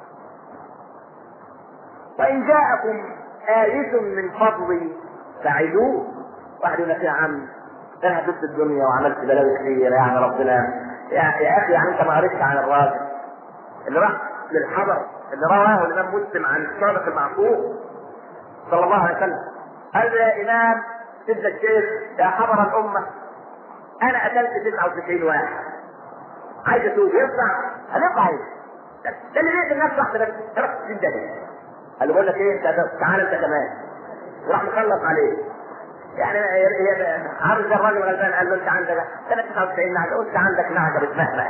وان جاءكم آية من فضلي فعلوه. واحد يقول لك يا عم انا هدفت الدنيا وعملت بلاوي كتير يعني ربنا يا اخي يعني انت ما قريتش عن الراجل اللي راح للحضر اللي رواه الامام مسلم عن الصادق المعصوم صلى الله عليه وسلم. قال يا امام سيدنا الشيخ يا حضر الامه انا قتلت 99 واحد عايز اتوب ينفع؟ هنقع ايه؟ ده اللي بيقتل نفسه واحده بس تروح تسيب ده. قال له بقول لك ايه انت تعالى انت كمان وراح مخلص عليه. يعني عامل زي الراجل الغلبان قال له انت عندك 99 نعجه وانت عندك نعجه بتمهمه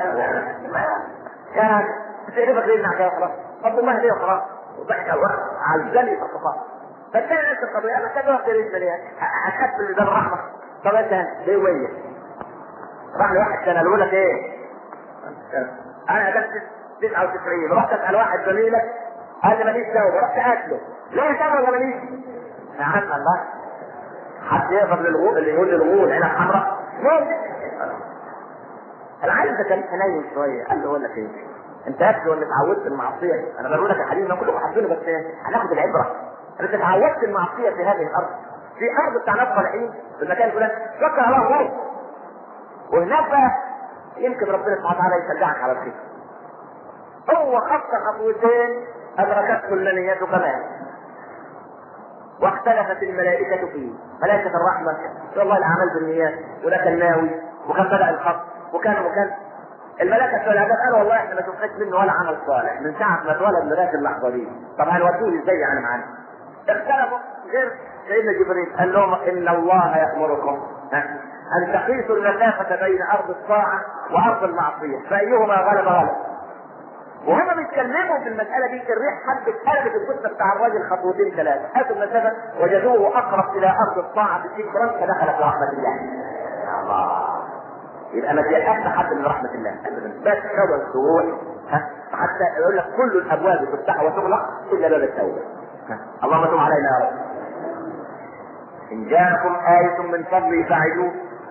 يعني بتقربك ليه النعجه وخلاص طب الله ليه وخلاص وضحك عزلي في الصفات. فالثاني نفس القضيه انا كده واحد يريد ليه اخذت اللي ده الرحمه. طب انت ليه ويه راح لواحد كان قالوا لك ايه انا قتلت 99 رحت اسال واحد زميلك قال لي ماليش توبه رحت قاتله ليه توبه ولا ماليش؟ يا عم الله حد يقدر للغول اللي يقول للغول عينك حمراء؟ العيل ده كان حنين شويه قال له اقول لك ايه انت اكل ولا اتعودت المعصيه؟ انا بقول لك الحديث ما كله حاطينه بس هناخد العبره. انت اتعودت المعصيه في هذه الارض في ارض بتاع ناس صالحين في المكان الفلاني شكر الله غير وهناك بقى يمكن ربنا سبحانه وتعالى يشجعك على الخير. هو خطوتين ادركته المنيات كمان واختلفت الملائكة فيه. ملائكة الرحمة والله الأعمال بالنيات وده كان ناوي وكان بدأ الخط وكان الملائكة في العباد قالوا والله احنا ما شفناش منه ولا عمل صالح من ساعة ما اتولد لغاية اللحظة دي. طب هنودوه ازاي يعني معانا؟ اختلفوا غير سيدنا جبريل قال لهم ان الله يأمركم ان تقيسوا المسافة بين ارض الطاعة وارض المعصية فايهما غلب. وهما بيتكلموا في المسألة دي الريح حبت قلبت الجثة بتاع الراجل خطوتين ثلاثة قاسوا المسافة وجدوه أقرب إلى أرض الطاعة بالشكرا فدخل في رحمة الله. الله يبقى ما تيأس حد من رحمة الله بس تروح تروح حتى يقول لك كل الأبواب تفتح وتغلق إلا باب التوبة. اللهم تب علينا يا رب. إن جاءكم آية من فضلي فاعلوه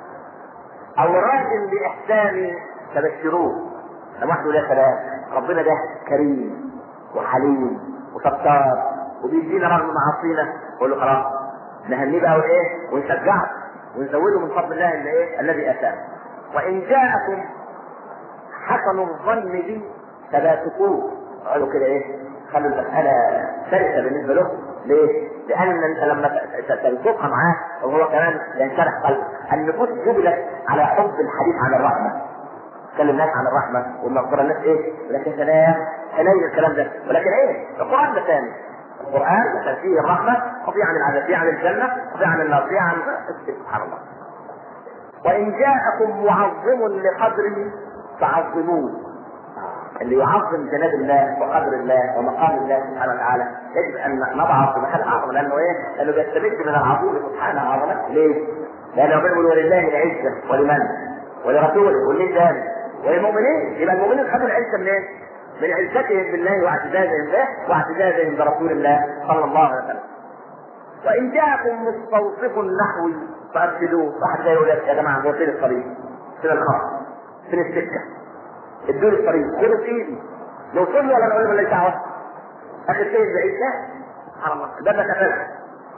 أو راج بإحساني فبشروه. سمحتوا يا سلام ربنا ده كريم وحليم وستار وبيدينا رغم معاصينا نقول له خلاص نهنيه بقى وايه ونشجعه ونزوده من فضل الله اللي ايه الذي اتاه. وان جاءكم حسن الظن بي فباسطوه. قالوا كده ايه خلوا المساله سلسه بالنسبه له. ليه؟ لان انت لما تلتقى معاه وهو كمان ينشرح قلبه. النفوس جبلت على حب الحديث عن الرحمه. تكلم الناس عن الرحمه والمغفره الناس ايه؟ ولكن سلام حنين الكلام ده. ولكن ايه؟ القران ده ثاني. القران مثلا فيه الرحمه وفيه عن العذاب فيه عن الجنه وفيه عن النار فيه عن سبحان الله. وان جاءكم معظم لقدره فعظموه. اللي يعظم جناب الله وقدر الله ومقام الله سبحانه وتعالى يجب ان نضعه في محل اعظم. لانه ايه؟ لانه بيستمد من العظيم سبحانه وتعالى. ليه؟ لانه بيقول ولله العزه ولمن؟ ولرسوله وللناس وللمؤمنين. يبقى المؤمنين خدوا العزه منين؟ من عزتهم بالله واعتزازهم به واعتزازهم برسول الله صلى الله عليه وسلم. وان جاءكم مستوصف نحوي فارشدوه. واحد جاي يقول يا جماعه هو فين الطريق؟ فين الخط؟ فين السكه؟ ادوني الطريق خدوا في ايدي نوصل ولا نقول ماليش دعوه؟ اخر شيء بعيد ده سبحان الله ده تفلت.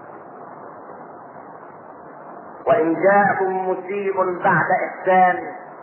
وان جاءكم مسيء بعد احسان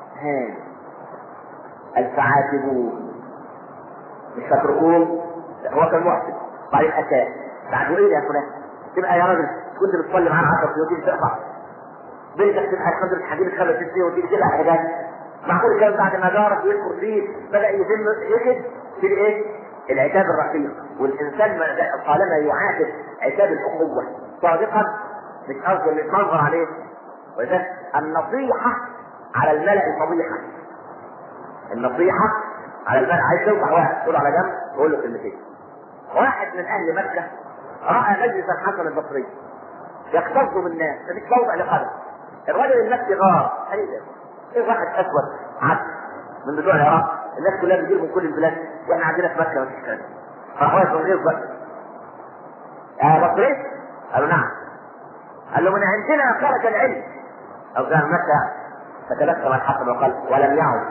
فعاتبوه. مش فاكركم هو كان محسن بعدين اساء بعد ايه يا فلان؟ تبقى يا راجل كنت بتصلي معانا 10 سنين وتيجي تقطع بنتك تبقى خمس حاجات 5 6 سنين وتيجي تلعب حاجات. معقول كان بعد ما جارك ويذكر فيه بدا يذم يجد في ايه؟ العتاب الرقيق. والانسان طالما يعاتب عتاب الاخوه صادقا مش قصده اللي يتنظر عليه. وده النصيحه على الملأ فضيحه. النصيحه على الملأ عايز توقع واحد تقول على جنب تقول له كلمتين. واحد من اهل مكه راى مجلس الحسن البصري يقتصد بالناس مفيش موضع لقدم. الرجل المكي غار قال ايه واحد اسود عبد من بتوع العراق الناس كلها بتجيب من كل البلاد واحنا عندنا في مكه مفيش كلام. فراح واقف من بقى بطريق. قالوا نعم. قال له من عندنا خرج العلم، او كان متى فتبسم الحسن وقال ولم يعد.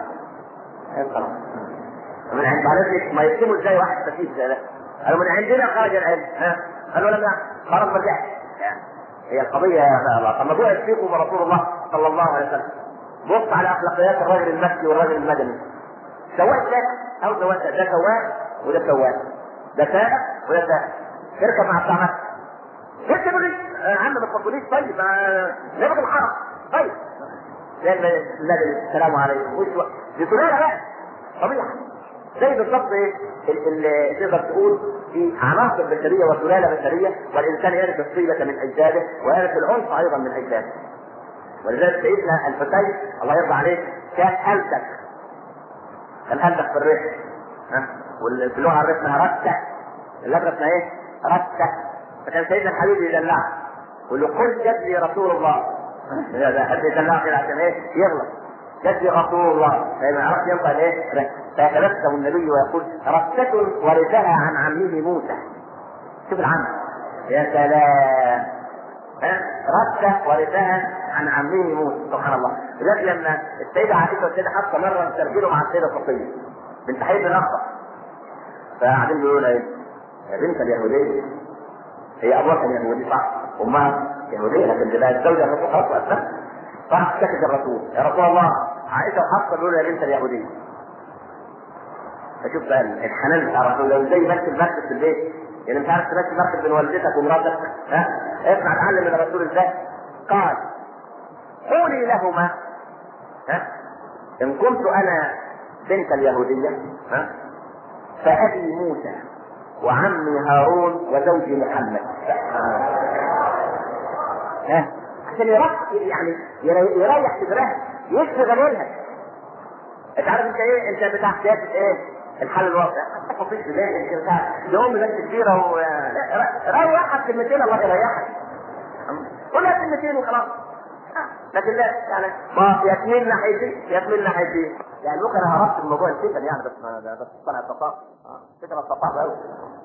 من عند بعض ما يكتبوا ازاي واحد سفيه زي ده. قالوا من عندنا خرج العلم. قالوا لم يعد. خرج مرجع. هي القضيه يا الله. طب ما بعث فيكم رسول الله صلى الله عليه وسلم. بص على اخلاقيات الرجل المكي والرجل المدني. سواء ده او سواء ده سواء وده سواء، ده سائق وده سائق. تركب مع بتاع مكه. انت تقول لي عم ما تفضليش طيب نبغى الحرم طيب. لان السلام عليكم وش دي طريقه بقى طبيعه. زي بالضبط ايه اللي تقدر تقول في عناصر بشريه وسلاله بشريه، والانسان يرث الطيبه من اجداده ويرث العنف ايضا من اجداده. ولذلك سيدنا الفتي الله يرضى عليه كان هلتك في الريح، واللي في اللغه الريح اسمها رتة، اللغه اسمها ايه؟ رتة. فكان سيدنا الحبيب يدلعه يقول له قل جد لي رسول الله. هذا حد يدلعه كده عشان ايه؟ يغلط. جد لي رسول الله فما عرف ينطق ايه؟ فيتبسم النبي ويقول رتة ورثها عن عمه موسى. شوف العم يا سلام، رتة ورثها عن عمه موسى. سبحان الله. لذلك لما السيدة عائشة والسيدة حفصة مرة ترجلوا مع السيدة صفية بنت حي بن أخطأ، فقاعدين بيقولوا ايه؟ يا بنت اليهودية، هي أبوها كان يهودي صح؟ أمها يهودية لكن دي بقت زوجة الرسول خلاص وأسلمت. راح اشتكت الرسول يا رسول الله عائشة وحفصة بيقولوا يا بنت اليهودية. فشوف بقى الحنان بتاع الرسول لو ازاي يمثل مركز في البيت، يعني مش عارف تمثل مركز بين والدتك ومراتك، اسمع اتعلم من الرسول ازاي. قال قولي لهما ان كنت انا بنت اليهودية فأبي موسى وعمي هارون وزوجي محمد. عشان يعني يريح صدرها يشفي غليلها. انت عارف انت ايه؟ انت بتاع سياسة ايه؟ الحل الواقع. ما تحطيش في بالك انت بتاع دي ام بنت كبيرة روحها كلمتين الله يريحك. قولها كلمتين وخلاص. لكن لا يعني ما يكمل ناحيتين يعني ممكن انا هربت الموضوع الفتن يعني بس طلع الصفاء فكرة الصفاء قوي.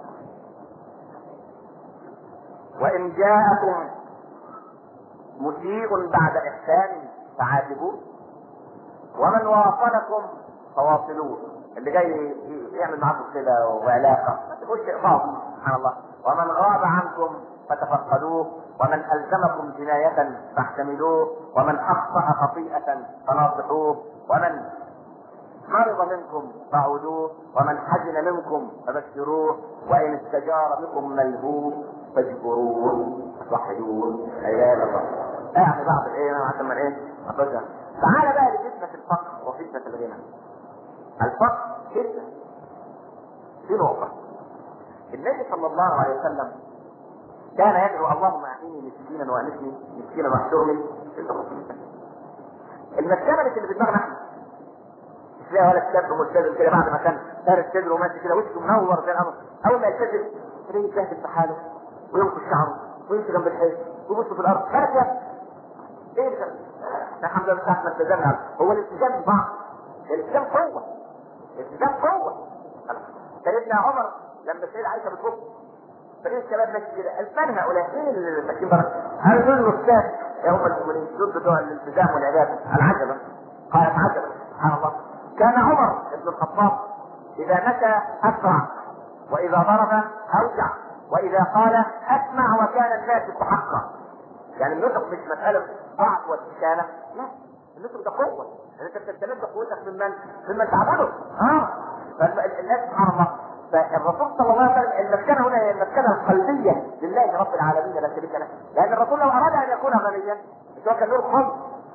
وان جاءكم مسيء بعد احسان فعاتبوه ومن واصلكم فواصلوه. اللي جاي يعمل معكم كده وعلاقه ما تقولش اقفاض سبحان الله. ومن غاب عنكم فتفقدوه ومن ألزمكم جناية فاحتملوه ومن أخطأ خطيئة فناصحوه ومن مرض منكم فعودوه ومن حزن منكم فبشروه وإن استجار بكم ملهوف فاجبروه وحدوه. لا الله يعني بعض الايه عشان من ايه أخذها. تعال بقى لفتنة الفقر وفتنة الغنى. الفقر فتنة في نقطة. النبي صلى الله عليه وسلم كان يدعو اللهم اعطيني مسكينا وانسني مسكينا واحشرني في المسكين. المسكنه مش اللي في دماغنا احنا. مش لاقي ولا كتاب ملتزم كده بعد ما كان فارس صدره وماشي كده وشه منور زي القمر، اول ما يلتزم تلاقيه يتلهف في حاله وينقش شعره ويمشي جنب الحيط ويبص في الارض. فارس يا ايه ده؟ الحمد لله بتاعنا التزمنا. هو الالتزام بعض، الالتزام قوه، الالتزام قوه. سيدنا عمر لما السيدة عائشة بتبص فليه الشباب ماشي كده الفن هؤلاء مين اللي ماشيين بره؟ قالوا دول الاستاذ يا هم المؤمنين دول بتوع الالتزام والعباده. العجبه قالت عجبا سبحان الله. كان عمر بن الخطاب اذا مشى اسرع واذا ضرب اوجع واذا قال اسمع وكان الناس حقا. يعني النطق مش مساله ضعف واستكانه، لا النطق ده قوه. انت بتستمد قوتك ممن تعبده. فالناس سبحان الله. فالرسول صلى الله عليه وسلم المسكنه هنا هي المسكنه القلبيه لله رب العالمين لا شريك له. لان الرسول لو اراد ان يكون غنيا مش هو كان له خمس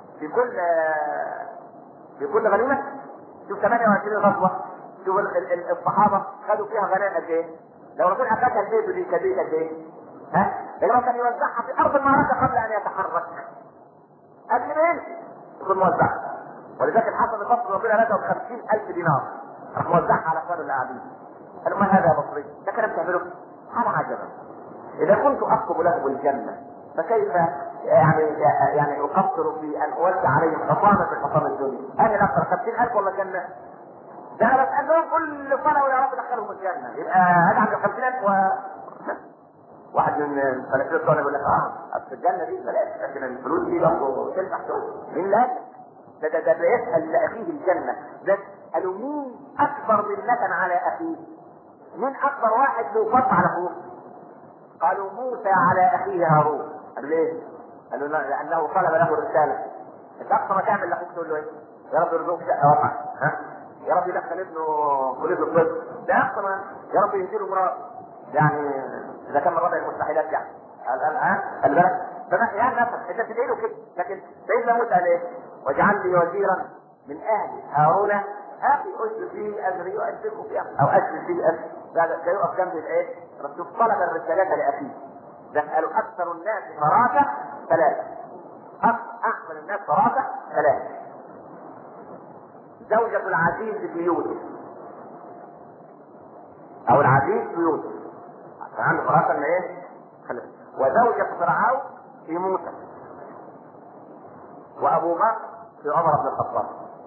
في كل غنيمه. شوف 28 غزوه، شوف الصحابه خدوا فيها غنائم قد ايه؟ لو الرسول اخذها البيت دي قد ايه؟ اللي هو كان يوزعها في ارض المعركه قبل ان يتحرك قبل ما يمشي يكون موزعها. ولذلك الحسن البصري ربنا رزقه 50,000 دينار راح موزعها على اخوانه اللاعبين. قالوا ما هذا يا بصري؟ ده كلام تعمله؟ هذا عجبا. اذا كنت اطلب لهم الجنه فكيف يعني اقصر في ان اوزع عليهم حطاما في حطام الدنيا؟ انا الاكثر 50,000 ولا جنه؟ ده انا بسال لهم كل صلاه ويا رب دخلهم الجنه، يبقى اجعل ال 50,000 واحد من الفلاسفه بتوعنا يقول لك اصل الجنه دي بلاش، لكن الفلوس دي برضه تنفع شويه. مين لا؟ ده بيسال لاخيه الجنه، ده قالوا مين اكبر منة على اخيه؟ مين اكبر واحد له فضل على اخوه؟ قالوا موسى على اخيه هارون. قالوا ليه؟ قالوا لانه طلب له الرساله. انت اقصى ما تعمل لاخوك تقول له ايه؟ يا رب يرزقك شقه واسعه، يا رب يدخل ابنه كليه الطب، ده اقصى ما، يا رب يهديله مراد، يعني اذا كان من ربع المستحيلات يعني. خلي بالك يعني مثلا انت تدعي له كده، لكن سيدنا موسى قال ايه؟ واجعل لي وزيرا من اهلي هارون اخي اشد فيه اجري واشركه في امري او اشد فيه اجري. ده يقف جنب الايه؟ رسول طلب الرسالات لاخيه. ده قالوا اكثر الناس فراسه ثلاثه، احسن الناس فراسه ثلاثه: زوجة العزيز بن يوسف او العزيز بن يوسف عشان عنده فراسه ان ايه؟ وزوجة فرعون في موسى، وابو بكر في عمر بن الخطاب.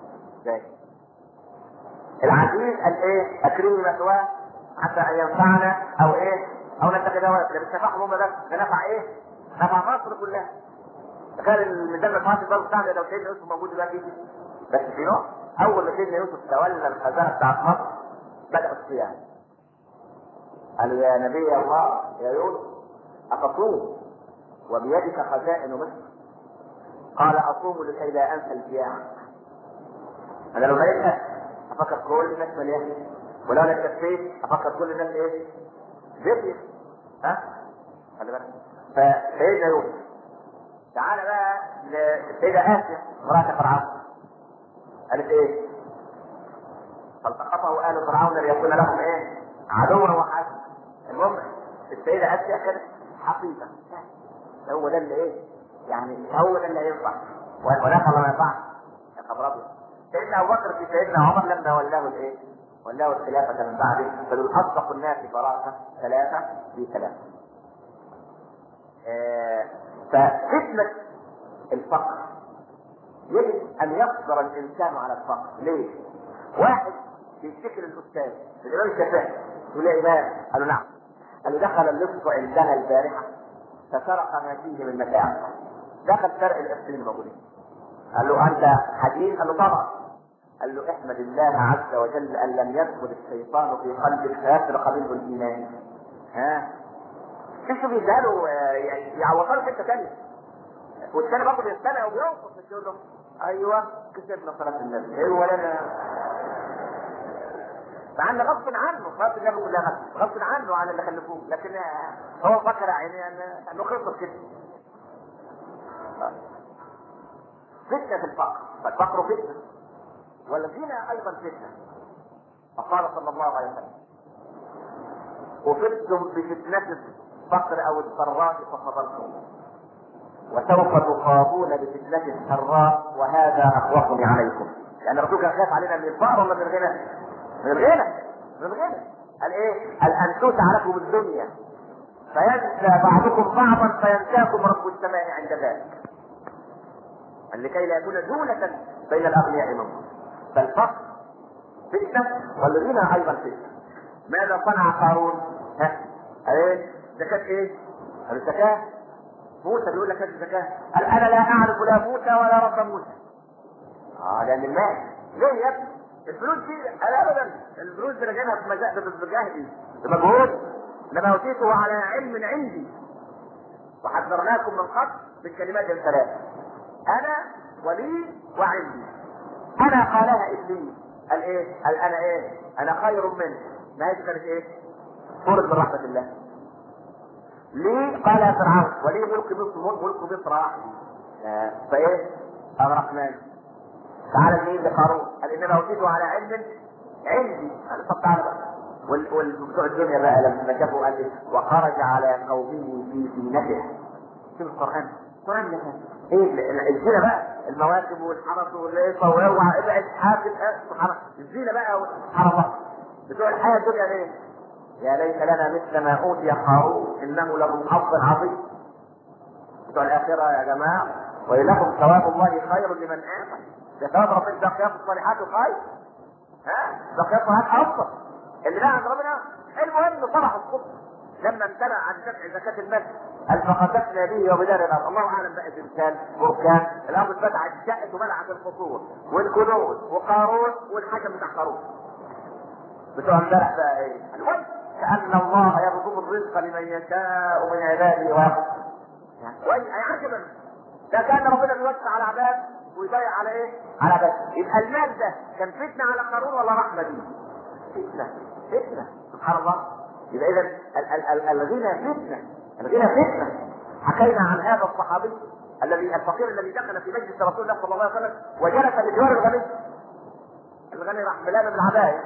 العزيز قال ايه؟ اكرمني مثواه حتى ان ينفعنا او ايه؟ او نتخذه ولد. مش نفعهم هم بس، ده نفع ايه؟ نفع مصر كلها. تخيل الميزان المقاصد الضرب بتاعنا لو سيدنا يوسف موجود دلوقتي. بس في نوع اول ما سيدنا يوسف تولى الخزانه بتاعت مصر بدأ الصيام. قالوا يا نبي الله يا يوسف اتصوم وبيدك خزائن مصر؟ قال اصوم لكي لا انسى الجياع. انا لو بقيت افكر كل الناس مليان، ولو انا كفيت افكر كل الناس ايه؟ جبت خلي بالك. فسيدنا يوسف تعالى بقى للسيدة آسيا مرات فرعون، قالت ايه؟ فالتقطه آل فرعون ليكون لهم ايه؟ عدوا وحسن. المهم السيدة آسيا كانت حقيقة، هو ده اللي ايه؟ يعني هو ده اللي هينفع، ولا ما ينفعش يا خبر ابيض. سيدنا ابو بكر في سيدنا عمر لما ولاه الايه؟ ولاه الخلافة من بعده، فدول اصدق الناس فراسة ثلاثة في ثلاثة. ففتنة الفقر يجب ان يصبر الانسان على الفقر. ليه؟ واحد بيشتكي للاستاذ الامام الشافعي يقول يا امام، قال له نعم، قال له دخل اللص عندنا البارحه فسرق ما فيه من متاع. دخل سرق القرشين الموجودين. قال له انت حديث؟ قال له طبعا. قال له احمد الله عز وجل ان لم يدخل الشيطان في قلبك فيسرق منه الايمان. شوفوا بيسالوا يعوضوا حته ثانيه، والثاني برضه يستنى وبيوقف مش يقول له ايوه كسبنا صلاه النبي هو لنا، مع ان غصب عنه صلاه النبي كلها غصب عنه عن اللي خلفوه، لكن هو فكر عيني انه خسر كده. فتنه الفقر، فالفقر فتنه والغنى ايضا فتنه. فقال صلى الله عليه وسلم: وفتنتم بفتنه الفقر او الضراء فصبرتم، وسوف تخاضون بفتنة السراء وهذا اخوفني عليكم. يعني الرسول كان خايف علينا من الفقر ولا من الغنى؟ من الغنى، من الغنى. قال ايه؟ قال ان توسع لكم الدنيا فينسى بعضكم بعضا فينساكم رب السماء عند ذلك. قال لكي لا يكون دولة بين الاغنياء منكم. فالفقر فتنة والغنى ايضا فتنة. ماذا صنع قارون؟ ايه؟ زكاة ايه؟ قال الزكاة. موسى بيقول لك الزكاة، قال انا لا اعرف لا موسى ولا رب موسى. لان المال ليه يا ابني؟ الفلوس دي انا ابدا الفلوس دي راجعها بمجاهدي بمجهود، لما اوتيته على علم عندي وحذرناكم من قبل بالكلمات الثلاث انا ولي وعندي. انا قالها ابليس، قال ايه؟ قال انا ايه؟ انا خير منه. ما هي كانت ايه؟ صورة من رحمة الله. ليه؟ قال يا فرعون ولي ملك مصر مصر واحد. فايه؟ اغرقناه. تعالى مين لقارون؟ قال انما اوتيته على علم عندي. قال طب تعالى بقى. والبتوع الدنيا بقى لما شافوا قال لي وخرج على قومه في زينته. شوف القران، القران ده ايه؟ الزينه بقى، المواكب والحرس والليصه واوعى ابعد حافظ الزينه بقى والحرس بتوع الحياه الدنيا ليه؟ يا ليت لنا مثل ما اوتي قارون انه له حظ عظيم. بتوع الاخره يا جماعه ولكم ثواب الله خير لمن امن. ده ثواب ربنا ده قيام الصالحات خير. زكاة هات افضل اللي بقى عند ربنا. المهم صبح الصبح لما امتنع عن دفع زكاة المال قال فخسفنا به وبدار الارض. الله اعلم بقى تمثال بركان الارض اتفتحت شقت وبلعت القصور والكنوز وقارون والحكم بتاع قارون بتوع امبارح بقى ايه؟ المهم كأن الله يرزق الرزق لمن يشاء من عباده ويقدر. يعني عجبا ده كان ربنا بيوسع على عباد ويضيع على ايه؟ على عباد. يبقى المال ده كان فتنه على قارون ولا رحمه دي؟ فتنه سبحان الله. يبقى اذا الغنى فتنه، الغنى فتنه. حكينا عن هذا الصحابي الفقير الذي دخل في مجلس رسول الله صلى الله عليه وسلم وجلس بجوار الغني. الغني راح ملامه بالعبايه.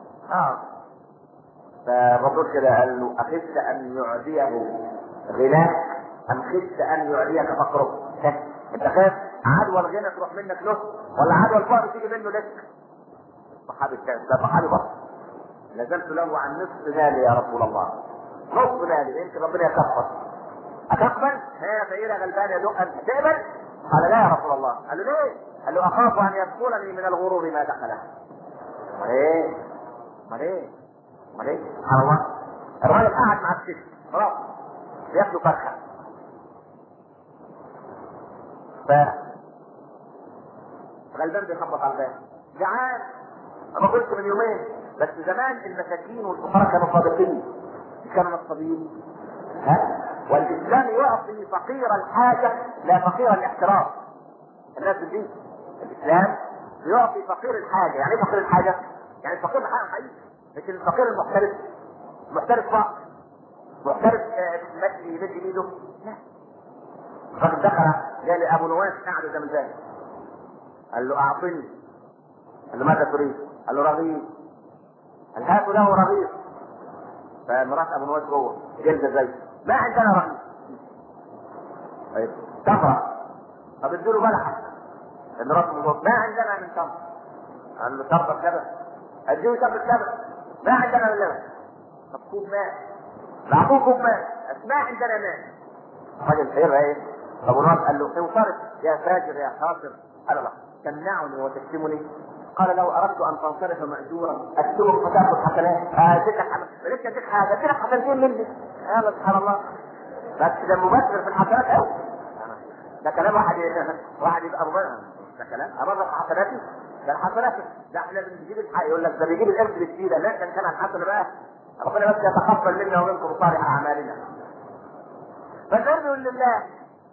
فالرسول كده قال له اخفت ان يعديه غناك ام خفت ان يعديك فقرك؟ انت خايف عدوى الغنى تروح منك له ولا عدوى الفقر تيجي منه لك؟ صحابي الثاني ده صحابي برضه لازلت له عن نصف مالي يا رسول الله، نصف مالي يمكن ربنا يكفر. اتقبل؟ هي فقيره غلبان يدق انت تقبل؟ قال لا يا رسول الله. قال له ليه؟ قال له اخاف ان يدخلني من الغرور ما دخله. امال ايه؟ امال ايه؟ امال ايه؟ سبحان الله. الراجل قاعد مع الست خلاص بياكلوا فرخه غلبان بيخبط على الباب جعان. انا قلت من يومين بس زمان المساكين والفقراء كانوا صادقين كانوا نصابين. والاسلام يعطي فقير الحاجه لا فقير الاحتراف. الناس دي الاسلام يعطي فقير الحاجه. يعني ايه فقير الحاجه؟ يعني الفقير الحاجه حقيقي مش الفقير المحترف. محترف فقر محترف مد ايده لا. الراجل دخل قال ابو نواس قاعد قدام الباب قال له اعطني. قال له ماذا تريد؟ قال له رغيف. قال هاتوا له رغيف. فمرات ابو نواس جوه جلد زي ما عندنا رغيف. طيب تمره. طب ادوا بلحه. مرات ابو نواس ما عندنا من تمر. قال له شرب لبن. ادوا شرب لبن. ما عندنا من لبن. طب كوب ماء. اعطوه كوب ماء. ما عندنا ماء. الراجل خير ايه؟ ابو نواس قال له انصرف يا فاجر يا خاسر. قال لا تمنعني وتشتمني. قال لو اردت ان تنصرف ماجورا اكتبك فتاخذ حسنات. ليش اديك حاجه؟ اديك حسنتين مني. يلا سبحان الله. بس ده مبشر في الحسنات قوي. ده كلام واحد يبقى مبشر. ده كلام ابرر حسناتي. ده الحسنات ده احنا بنجيب الحق يقول لك ده بيجيب القرد بالسيده. لا ده كان الحسنه بقى ربنا بس يتقبل منا ومنكم صالح اعمالنا. فالنرجو لله.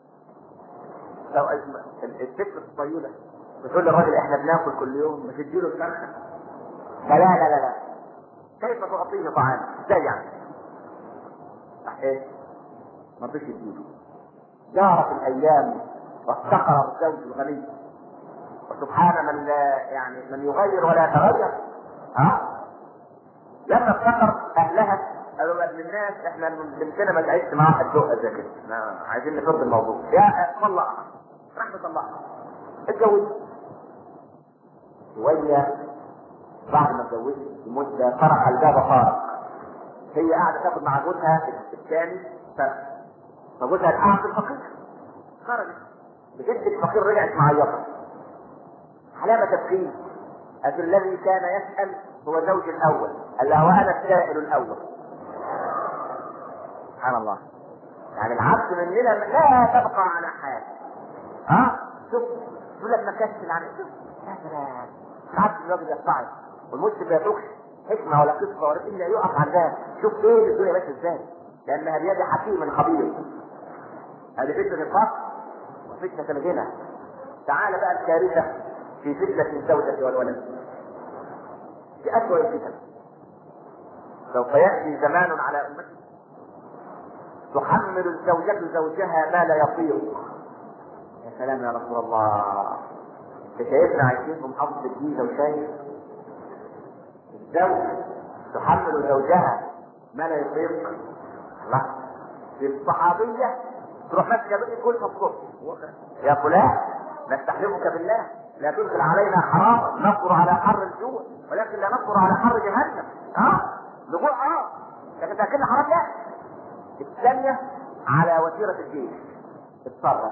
لو الست الطيبه بتقول للراجل احنا بناكل كل يوم مش تديله الفرخه. لا كيف تعطيه طعام؟ ازاي يعني؟ ايه؟ ما رضيش يديله. جارت الايام وافتقر الزوج الغني وسبحان من لا يعني من يغير ولا يتغير. لما افتقر اهلها قالوا ابن الناس احنا بنتنا ما تعيش معاها الدقه زي كده عايزين نفض الموضوع. يا طلقها. راح تطلقها. اتجوز شويه بعد ما اتجوزت بمده طرق الباب خارق. هي قاعده تاخد مع جوزها الثاني فجوزها قاعد في الفقير خرجت بجد الفقير رجعت معيطه علامه تفكير. الذي كان يسال هو زوج الاول قال له وانا السائل الاول. سبحان الله. يعني العبد مننا لا تبقى على حال. شوف يقول لك مكسل عن شوف يا سلام العبد الراجل يتعظ والمسلم ما يتركش حكمه ولا قصه ولا الا يقف عن ذلك. شوف ايه الدنيا ماشيه ازاي لانها بيد حكيم خبير. هذه فتنه الفقر وفتنه الغنى. تعال بقى الكارثه في فتنه الزوجه والولد. في اسوء الفتن سوف ياتي زمان على امتي تحمل الزوجه زوجها ما لا يطيق. يا سلام يا رسول الله. انت شايفنا عايشين في محافظه الجيزه وشايف الزوج تحمل زوجها ما لا يطيق. الله. الصحابيه تروح ماسكه بقى كل الصبح يا فلان نستحلفك بالله لا تنزل علينا حرام نصبر على حر الجوع ولكن لا نصبر على حر جهنم. نقول لكن تاكلنا حرام لا. الثانيه على وتيره الجيش اتصرف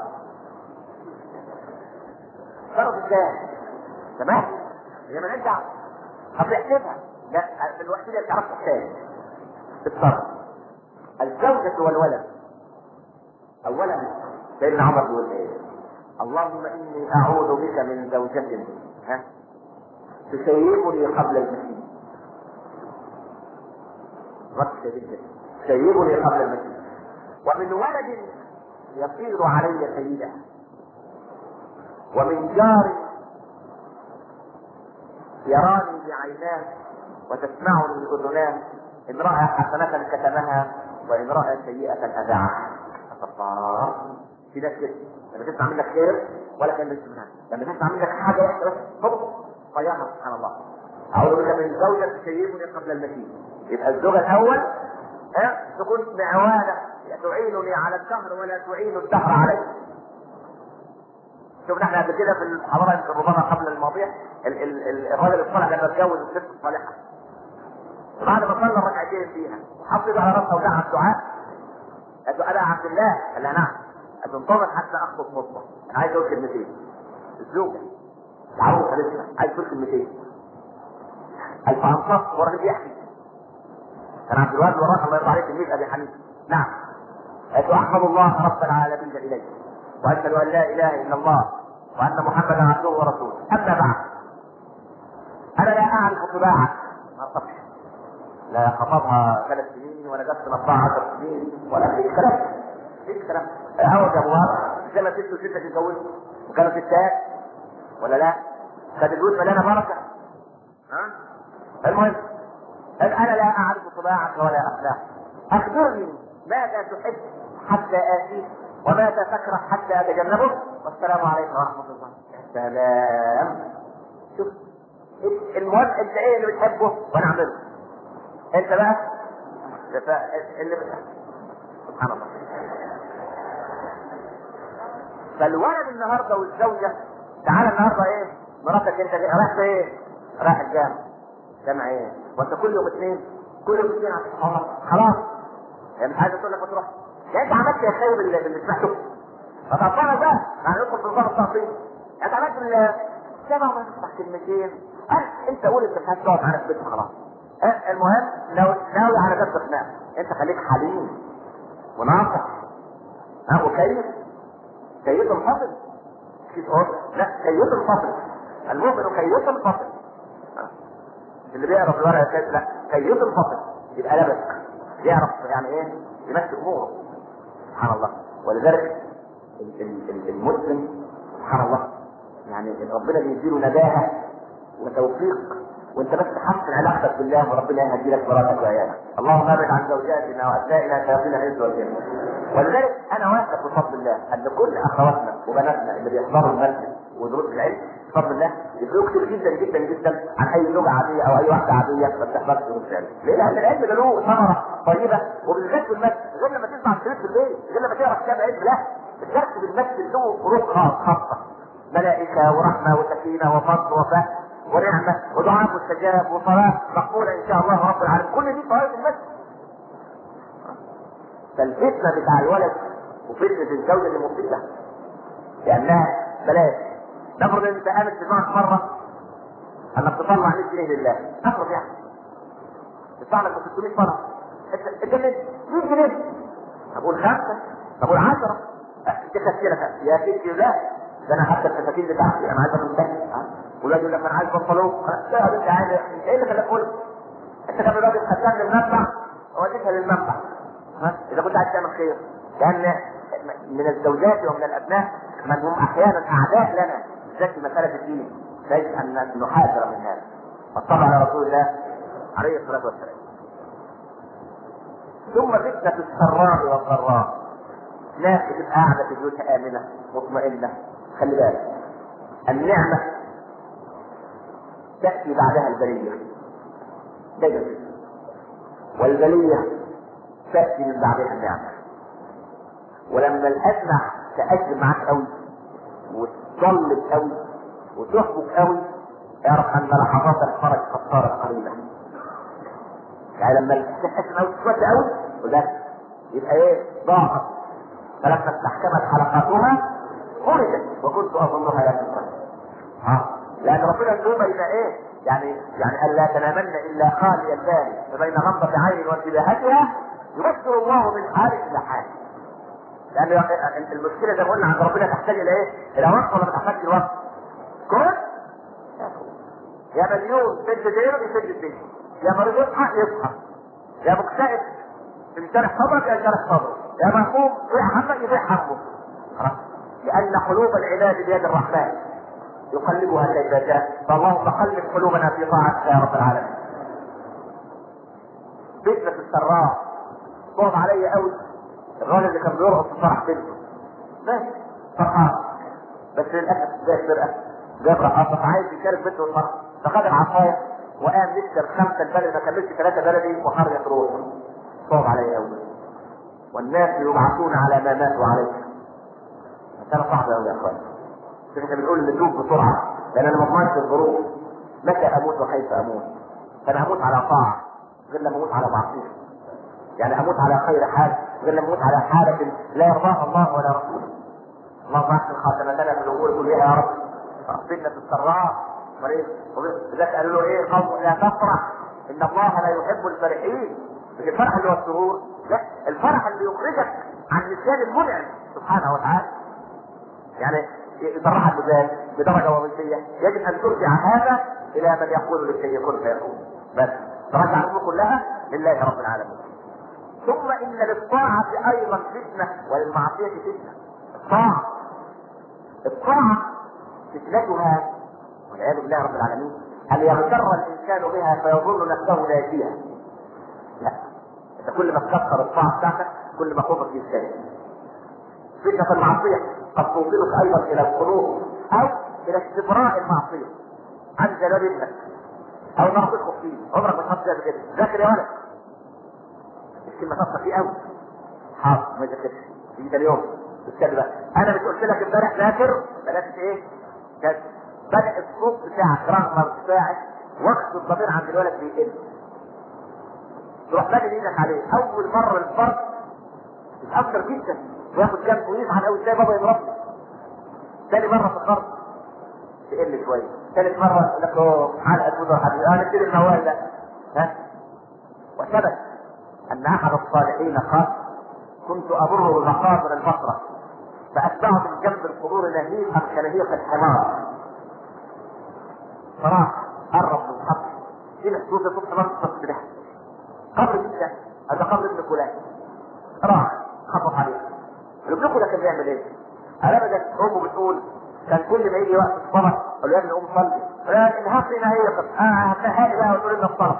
ازاي؟ تمام؟ هي ما نرجع طب احسبها. لا في الوقت ده تعرف تحتاج الصرف. الزوجة والولد. اولا سيدنا عمر بيقول ايه؟ اللهم اني اعوذ بك من زوجة تسيبني قبل المسيح. ركز جدا، تسيبني قبل المسيح. ومن ولد يصير علي سيدا. ومن جار يراني بعيناه وتسمعني باذناه، ان راى حسنة كتمها وان راى سيئة اذاعها. الله، في ناس كده لما تسمع منك خير ولا كان منها، لما تسمع منك حاجه واحده بس طيرها. سبحان الله. اعوذ بك من زوجة تسيبني قبل المسيح. يبقى الزوجة الاول تكون معوانة تعينني على الدهر ولا تعين الدهر علي. شوفنا احنا قبل كده في الحضاره ربما قبل الماضيه الراجل الصالح لما اتجوز الست الصالحه بعد ما صلى الركعتين فيها حطيت على راسها ودعا الدعاء. قالت له انا عبد الله. قال لها نعم. قالت له انتظر حتى اخطب خطبه، انا عايز اقول كلمتين. الزوجه العروسه لسه عايز تقول كلمتين. قال فانصت والراجل بيحكي. كان عبد الوهاب وراح الله يرضى عليه تلميذ ابي حنيفه. نعم. قالت له احمد الله رب العالمين اليك واشهد ان لا اله الا الله وان محمدا عبده ورسوله. اما بعد انا لا اعرف طباعك. ما صدق. لا خطبها 3 سنين ولا جبت نطاع 10 سنين ولا في كلام. في كلام. اول ابواب زي ما 6 و6 تتجوزوا وكانوا ستات ولا لا؟ كانت البيوت مليانه بركه. المهم قال انا لا اعرف طباعك ولا اخلاقك. اخبرني ماذا تحب حتى اتيك وماذا تكره حتى اتجنبه والسلام عليكم ورحمه الله. يا سلام. شوف المهم انت ايه اللي بتحبه وانا اعمله. انت بقى اللي سبحان الله. فالولد النهارده والزوجه تعالى النهارده ايه مراتك انت رايح ايه؟ رايح الجامع. جامع ايه؟ وانت كل يوم اثنين خلاص هي مش عايزه تقول لك ما تروح. يعني انت عملت يا خايب اللي سمعته فتعطينا بقى يعني ندخل في نظام التعطيل. انت عملت الجامع ما تفتح كلمتين انت قول انت مش عايز تقعد معانا في بيتنا خلاص. المهم ناوي على جد خناق. انت خليك حليم وناصح وكيف كيف الفصل. لا كيف الفصل. المؤمن كيف الفصل. اللي بيعرف الورقه كده لا كيف الفصل يبقى لبس يعرف يعني ايه يمشي اموره. سبحان الله. ولذلك المسلم سبحان الله يعني ربنا بيديله نباهه وتوفيق وانت بس تحسن علاقتك بالله وربنا يهدي لك مراتك وعيالك. اللهم ابعد عن زوجاتنا وابنائنا شياطين الانس والجن. ولذلك انا واثق بفضل الله ان كل اخواتنا وبناتنا اللي بيحضروا المسجد ودروس العلم بفضل الله يفرقوا كتير جدا جدا جدا عن اي زوجه عاديه او اي واحده عاديه ما بتحضرش دروس العلم. ليه؟ لان العلم ده له ثمره طيبه وبالذات في المسجد غير لما تسمع الشريط في البيت غير لما تقرا كتاب علم. لا الدرس في المسجد له فروق خاصه ملائكه ورحمه وسكينه وفضل وفهم ونعمه ودعاء مستجاب وصلاه مقبوله ان شاء الله رب العالمين. كل دي فوائد المسجد. فالفتنه بتاع الولد وفتنه الزوجه دي مصيبه لانها بلاش. نفرض انت قامت في دماغك مره انك تطلع 100 جنيه لله. نفرض يعني تدفع لك 600 مره انت 100 جنيه. هقول 5 هقول 10 تكسرك يا ستي. لا ده انا حتى التفاصيل بتاعتي انا عايز اقول ولاد يقول لك انا عايز بنطلون. لا انت عايز ايه اللي خلاك تقول انت كان راجل خدام للمنبع ووديتها للمنبع. اذا كنت عايز تعمل خير. لان من الزوجات ومن الابناء من هم احيانا اعداء لنا بالذات في مساله الدين يجب ان نحاذر من هذا. والصلاه على رسول الله عليه الصلاه والسلام. ثم فتنه السراء والضراء. ناس بتبقى قاعده في بيوتها امنه مطمئنه. خلي بالك النعمه تأتي بعدها البلية دايما والبلية تأتي من بعدها النعمة. ولما الأزمة تأجل معك قوي وتطلب قوي وتحبك قوي اعرف أن لحظات الفرج قد صارت قريبة. يعني لما الأزمة قوي تسود قوي وده يبقى ايه ضاعت. فلما استحكمت حلقاتها خرجت وكنت أظنها لا تنقل. لأن ربنا التوبة يبقى ايه يعني الا تنامن الا خالي البال فبين غمضة عين وانتباهتها يبشر الله من حال الى حال. لان المشكله زي ما قلنا عند ربنا تحتاج الى ايه؟ الى وقت ولا ما تحتاجش الوقت؟ كل يا مليون سد دينه يسد الدنيا، يا مريض يصحى، يا مكتئب ينشرح صدرك ينشرح صدره، يا مهموم يضيع همك يضيع همه. لان قلوب العباد بيد الرحمن يقلبها كيف شاء، فاللهم قلب قلوبنا في طاعتك يا رب العالمين. فتنة السراء صعب علي قوي الراجل اللي كان بيرقص في فرح بنته، ماشي فرحان بس للاسف زي الفرقه جاب رقاصه عايز يشارك بنته الفرح، فخد العصايه وقام يكسر 5 البلد ما كملش 3 بلدي وخرج روح. صعب علي قوي والناس يبعثون على ما ماتوا عليه. مسألة صعبة قوي يا اخوان. احنا بنقول نتوب بسرعه لان انا ما اضمنش الظروف متى اموت وكيف اموت. فانا هموت على طاعه غير لما اموت على معصيه. يعني اموت على خير حال غير لما اموت على حاله لا يرضاها الله ولا رسوله. اللهم احسن خاتمتنا في الامور كلها يا رب. فتنة السراء مريض لذلك قالوا له ايه؟ قوم لا تفرح ان الله لا يحب الفرحين. مش الفرح اللي هو السرور، لا الفرح اللي يخرجك عن نسيان المنعم سبحانه وتعالى. يعني يفرحك بذلك بدرجه وظيفيه يجب ان ترجع هذا الى من يقول للشيء كن فيكون. بس ترجع الامور كلها لله رب العالمين. ثم ان للطاعه ايضا فتنه وللمعصيه فتنه. الطاعه فتنتها والعياذ بالله رب العالمين ان يغتر الانسان بها فيظن نفسه ناجيا. لا، انت كل ما تكثر الطاعه بتاعتك كل ما قوتك يزداد. فتنه المعصيه قد توصلك ايضا الى القنوط او الى استبراء المعصيه عن جلال ابنك او نقصك فيه. عمرك ما تحط كده ذاكر يا ولد الكلمه تفصل فيه قوي حاضر ما ذاكرش يجي ده اليوم بالكلمه. انا مش قلت لك امبارح ذاكر بلاش ايه؟ كده بدأ الصوت بتاعك رغم بتاعك وقت الضمير عند الولد بيقل. تروح بدل ايدك عليه اول مره الفرق يتاثر جدا وياخد جنبه ويزعل قوي ازاي بابا يضربني. ثاني مره في الضرب تقل شويه، ثالث مره يقول لك اه علقه وزر حبيبي انا كده الموال ده ها. وثبت ان احد الصالحين قال كنت امر بمقابر البصره فاتبعت من جنب القبور نهيقا كنهيق الحمار فراح قرب من القبر سمع صوت صوت حمار الصف ده قبر جدا هذا قبر ابن فلان. راح خطف عليه ابنكم ده كان بيعمل ايه؟ قال ابدا امه بتقول كان كل ما يجي وقت الصلاه قال له يا ابني قوم صلي قال انهاق لنا هي هتلاقيها بقى وتقول لنا الصلاه.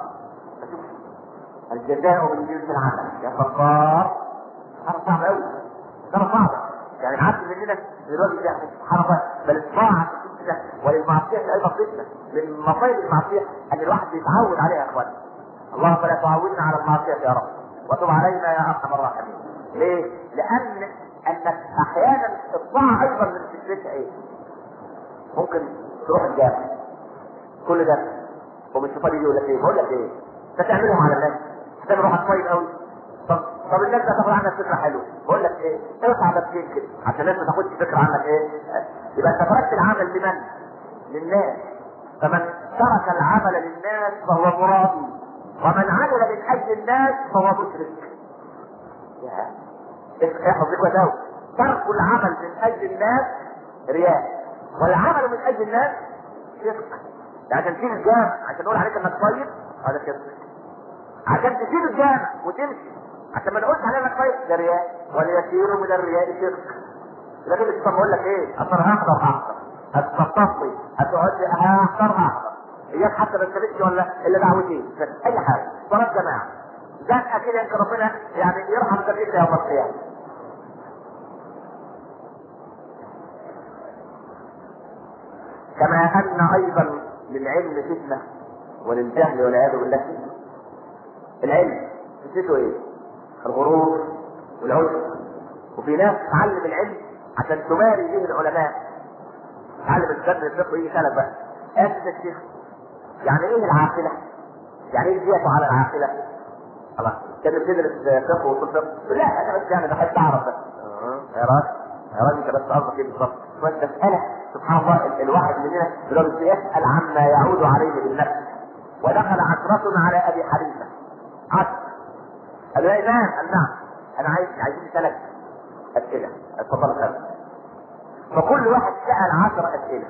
الجزاء من جنس العمل يا كفار. حرف صعب قوي حرف صعب يعني العبد مننا دلوقتي ده حرف بل الطاعه فتنه وللمعصيه ايضا فتنه. من مصايب المعصيه ان الواحد بيتعود عليها يا اخوان. اللهم فلا تعودنا على المعصيه يا رب وتب علينا يا ارحم الراحمين. ليه؟ لان انك احيانا الطاعه ايضا من فكرتها ايه؟ ممكن تروح الجامع كل ده ومش فاضي يقول لك ايه؟ بقول لك ايه؟ فتعملهم على الناس هتعمل روحك كويس قوي. طب الناس هتاخد عنك فكره حلوه بقول لك ايه؟ ارفع بسكين كده عشان الناس ما تاخدش فكره عنك ايه؟ يبقى انت تركت العمل لمن؟ للناس. فمن ترك العمل للناس فهو مرائي ومن عمل من اجل الناس فهو مشرك. احفظ ذكر ده. ترك العمل من اجل الناس رياء والعمل من اجل الناس شرك. عشان تسيب الجامع عشان نقول عليك انك طيب هذا شرك. عشان تسيب الجامع وتمشي عشان ما نقولش عليك انك طيب ده رياء واليسير من الرياء شرك. لكن مش بقول لك ايه؟ اصل هحضر هتتصفي هتقعد هحضر اياك حتى ما تكلمش ولا الا دعوتين اي حاجه صلاه جماعه جاء كده يمكن ربنا يعني يرحم ذلك يوم القيامه. كما ان ايضا للعلم فتنه وللجهل والعياذ بالله فتنه. العلم فتنته ايه؟ الغرور والعجب. وفي ناس تعلم العلم عشان تماري به العلماء. تعلم الفن الفقه يجي سلف بقى اسس الشيخ يعني ايه العاقله؟ يعني ايه زياده على العاقله؟ خلاص كان بتدرس فقه وصول فقه لا انا بس يعني بحب اعرف بس يا راجل يا راجل انت بس قصدك ايه بالظبط؟ والمساله سبحان الله الواحد مننا لو يسال عما يعود عليه بالنفس. ودخل عشرة على ابي حنيفه 10 قال له امام قال نعم انا عايزين 3 اسئله اتفضل خير. فكل واحد سال 10 اسئله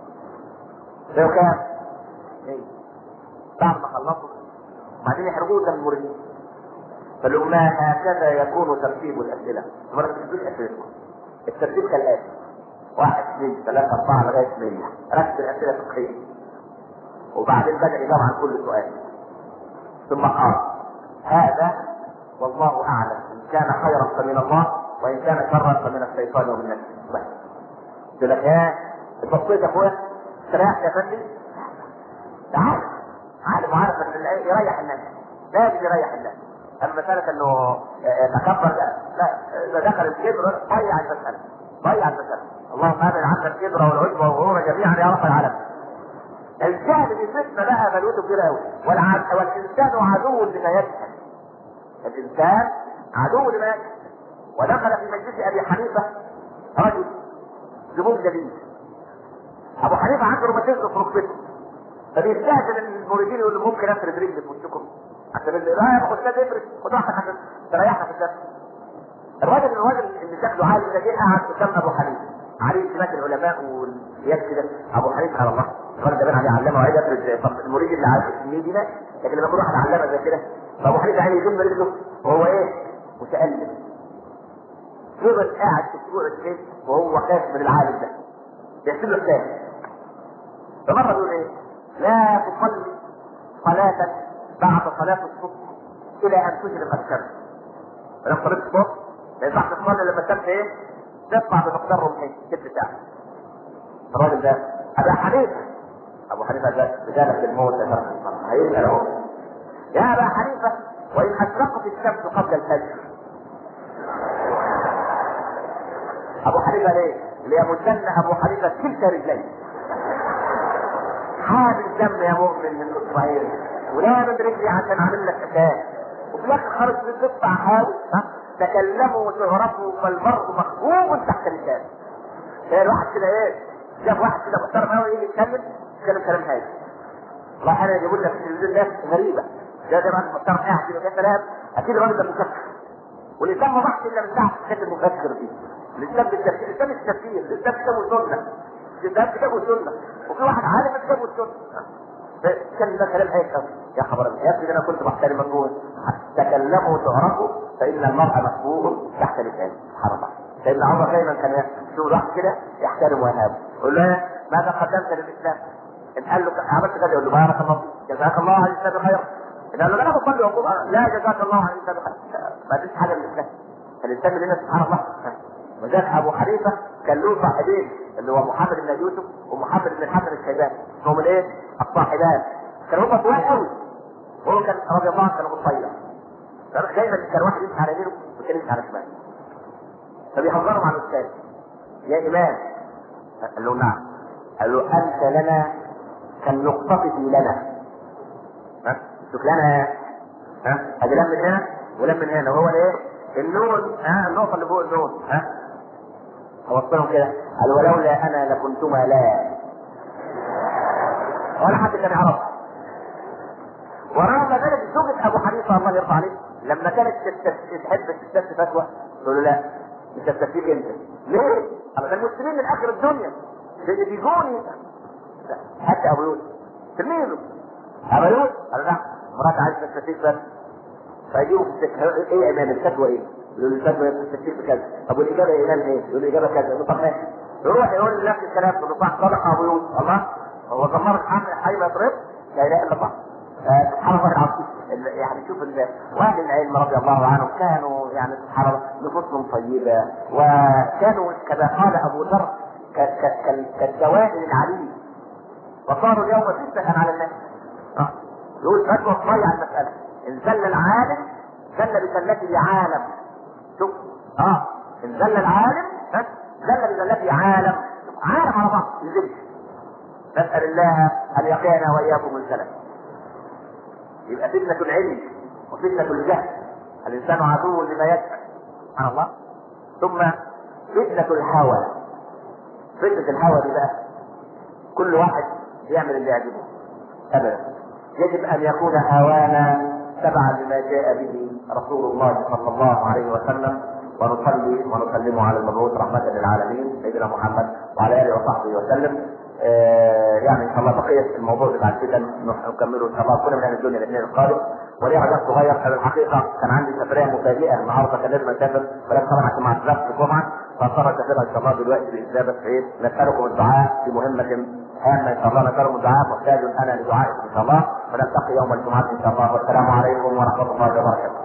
لو كام؟ ايه بعد ما خلصوا بعدين يحرقوه قدام المريدين. فلو ما هكذا يكون ترتيب الاسئله. ما ترتبوش اسئلتكم. الترتيب كالاتي 1 2 3 4 لغايه 100. ركز الاسئله الفقهيه. وبعدين بدا يجاوب عن كل سؤال. ثم قال هذا والله اعلم ان كان خيرا فمن الله وان كان شرا فمن الشيطان ومن نفسه. بس. قلت لك يا البسيط يا اخويا استريحت يا فندم؟ تعال عالم وعارف ان يريح الناس لازم يريح الناس. اما مسألة انه تكبر لا اذا دخل الكبر ضيع المسألة ضيع المسألة. اللهم امن عنا الكبر والعجب والغرور جميعا يا رب العالمين. الجهل بفتنة بقى بلوته كبيرة قوي. والانسان عدو لما يجهل. الانسان عدو لما يجهل. ودخل في مجلس ابي حنيفة رجل زبون جديد. ابو حنيفة عنده روماتيزم في ركبته فبيستهزئ المريدين يقول له ممكن افرد رجلي في وشكم عشان لا ياخد ده افرد خد واحده عشان تريحنا في الدرس. الراجل اللي شكله عالي ده جه قعد قدام ابو حنيفه عليه سمات العلماء واليد كده. ابو حنيفه على الله الراجل ده بين عليه علامه وعايز يفرد. طب المريد اللي عارف التلميذ دي لكن لما يكون واحد علامه زي كده فابو حنيفه عايز يضم رجله وهو ايه متالم. فضل قاعد اسبوع الشيخ وهو خايف من العالم ده يحسب له الثاني. فمره بيقول ايه لا تصلي صلاة بعد صلاة الصبح إلى أن تشرق الشمس. لما صليت الصبح ما ينفعش تصلي لما الشمس إيه؟ تطلع بمقدار رمحين 6 ساعات. الراجل ده أبا حنيفة أبو حنيفة ده بجانب الموت هيسأل أهو يا أبا حنيفة وإن أشرقت الشمس قبل الفجر. أبو حنيفة ليه؟ ليمدن أبو حنيفة كلتا رجليه. حامل دم يا مؤمن من اسرائيل ولا من رجلي عشان اعمل لك حكايه. وفي الاخر خرج من تقطع حاول تكلموا وتعرفوا فالمرء مخبوب تحت اللسان. تلاقي الواحد كده ايه جاب واحد كده محترم قوي يجي يتكلم كلام هادي. والله احيانا يجيبوا لك في التلفزيون ناس غريبه ده راجل محترم قاعد كده يا سلام اكيد الراجل ده مفكر والانسان ما ضحك الا من ساعه الحاجات المفكر دي. الانسان بالتفكير الانسان مش تفكير الانسان كتابه سنه الانسان كتابه سنه وفي واحد عالم كتابه سنه كان ده كلام هيك يا خبر يا ابني انا كنت بحترم مجهول تكلموا وتعرفوا فان المرء مخبوء تحت لسانه. سبحان الله. سيدنا عمر دايما كان يشوف الواحد كده يحترم ويهابه يقول له ماذا قدمت للاسلام؟ ان قال له عملت كذا يقول له بارك الله جزاك الله عن الاسلام خيرا. ان قال له انا بصلي واقول لا جزاك الله عن الاسلام خيرا. ما فيش حاجه من الاسلام. الانسان مننا سبحان الله. وذاك ابو حنيفه كان له صاحبين اللي هو محمد بن يوسف ومحمد بن الحسن الشيباني اسمهم الايه؟ الصاحبان. كانوا هم طوال قوي وهو كان رضي الله عنه كان قصير. دايما كان واحد يمشي على يمينه والثاني يمشي على شماله. فبيحذروا مع الاستاذ يا امام قال له نعم. قال له انت لنا كالنقطة في لنا. شوف لنا ادي لم من هنا ولم من هنا وهو الايه؟ النون النقطة اللي فوق النون اوصلهم كده. قال ولولا انا لكنتما لا ولا حد كان يعرف. ورغم ذلك زوجة ابو حنيفة الله يرضى عليه لما كانت تحب تستفتي فتوى تقول له لا مش هتستفتيك انت. ليه؟ انا المسلمين من اخر الدنيا اللي بيجوني حتى ابو يوسف تلميذه ابو يوسف قال لا مرات عايز تستفتيك بس. فيجيبوا في ايه يا امام الفتوى ايه؟ يقول له الفتوى تستفتيك بكذا. طب والاجابه يا امام ايه؟ يقول له الاجابه كذا. يقول له طب ماشي. يروح يقول نفس الكلام يقول له صح صدق ابو يوسف. الله هو ضمرك عامل حي ما يضرب لا اله الا الله. سبحان الله العظيم. يعني شوف واهل العلم رضي الله عنهم كانوا يعني سبحان الله نفوسهم طيبه وكانوا كما قال ابو ذر كالدوائر العليم وصاروا اليوم فتنة على الناس. يقول فتوى تضيع المساله. ان زل العالم زل بزلته عالم. شوف ان زل العالم زل بزلته عالم. عالم على بعض يزل. نسال الله ان يقينا واياكم الزلل. يبقى فتنة العلم وفتنة الجهل. الانسان عدو لما يجهل سبحان الله. ثم فتنة الهوى. فتنة الهوى دي بقى كل واحد يعمل اللي يعجبه ابدا. يجب ان يكون هوانا تبعا لما جاء به رسول الله صلى الله عليه وسلم، ونصلي ونسلم على المبعوث رحمة للعالمين سيدنا محمد وعلى اله وصحبه وسلم. يعني ان شاء الله بقية الموضوع بتاع الفتن نكمله ان شاء الله كل من اهل الدنيا الاثنين القادم. وليه عجب صغير، في الحقيقة كان عندي سفرية مفاجئة النهارده، كان لازم اسافر ولكن طبعا عشان مع الناس في الجمعة فاضطر اسافرها ان شاء الله دلوقتي باذن الله. بس ايه، نسألكم الدعاء في مهمة هامة ان شاء الله، نسألكم الدعاء، محتاج انا لدعائكم ان شاء الله، ونلتقي يوم الجمعة ان شاء الله، والسلام عليكم ورحمة الله وبركاته.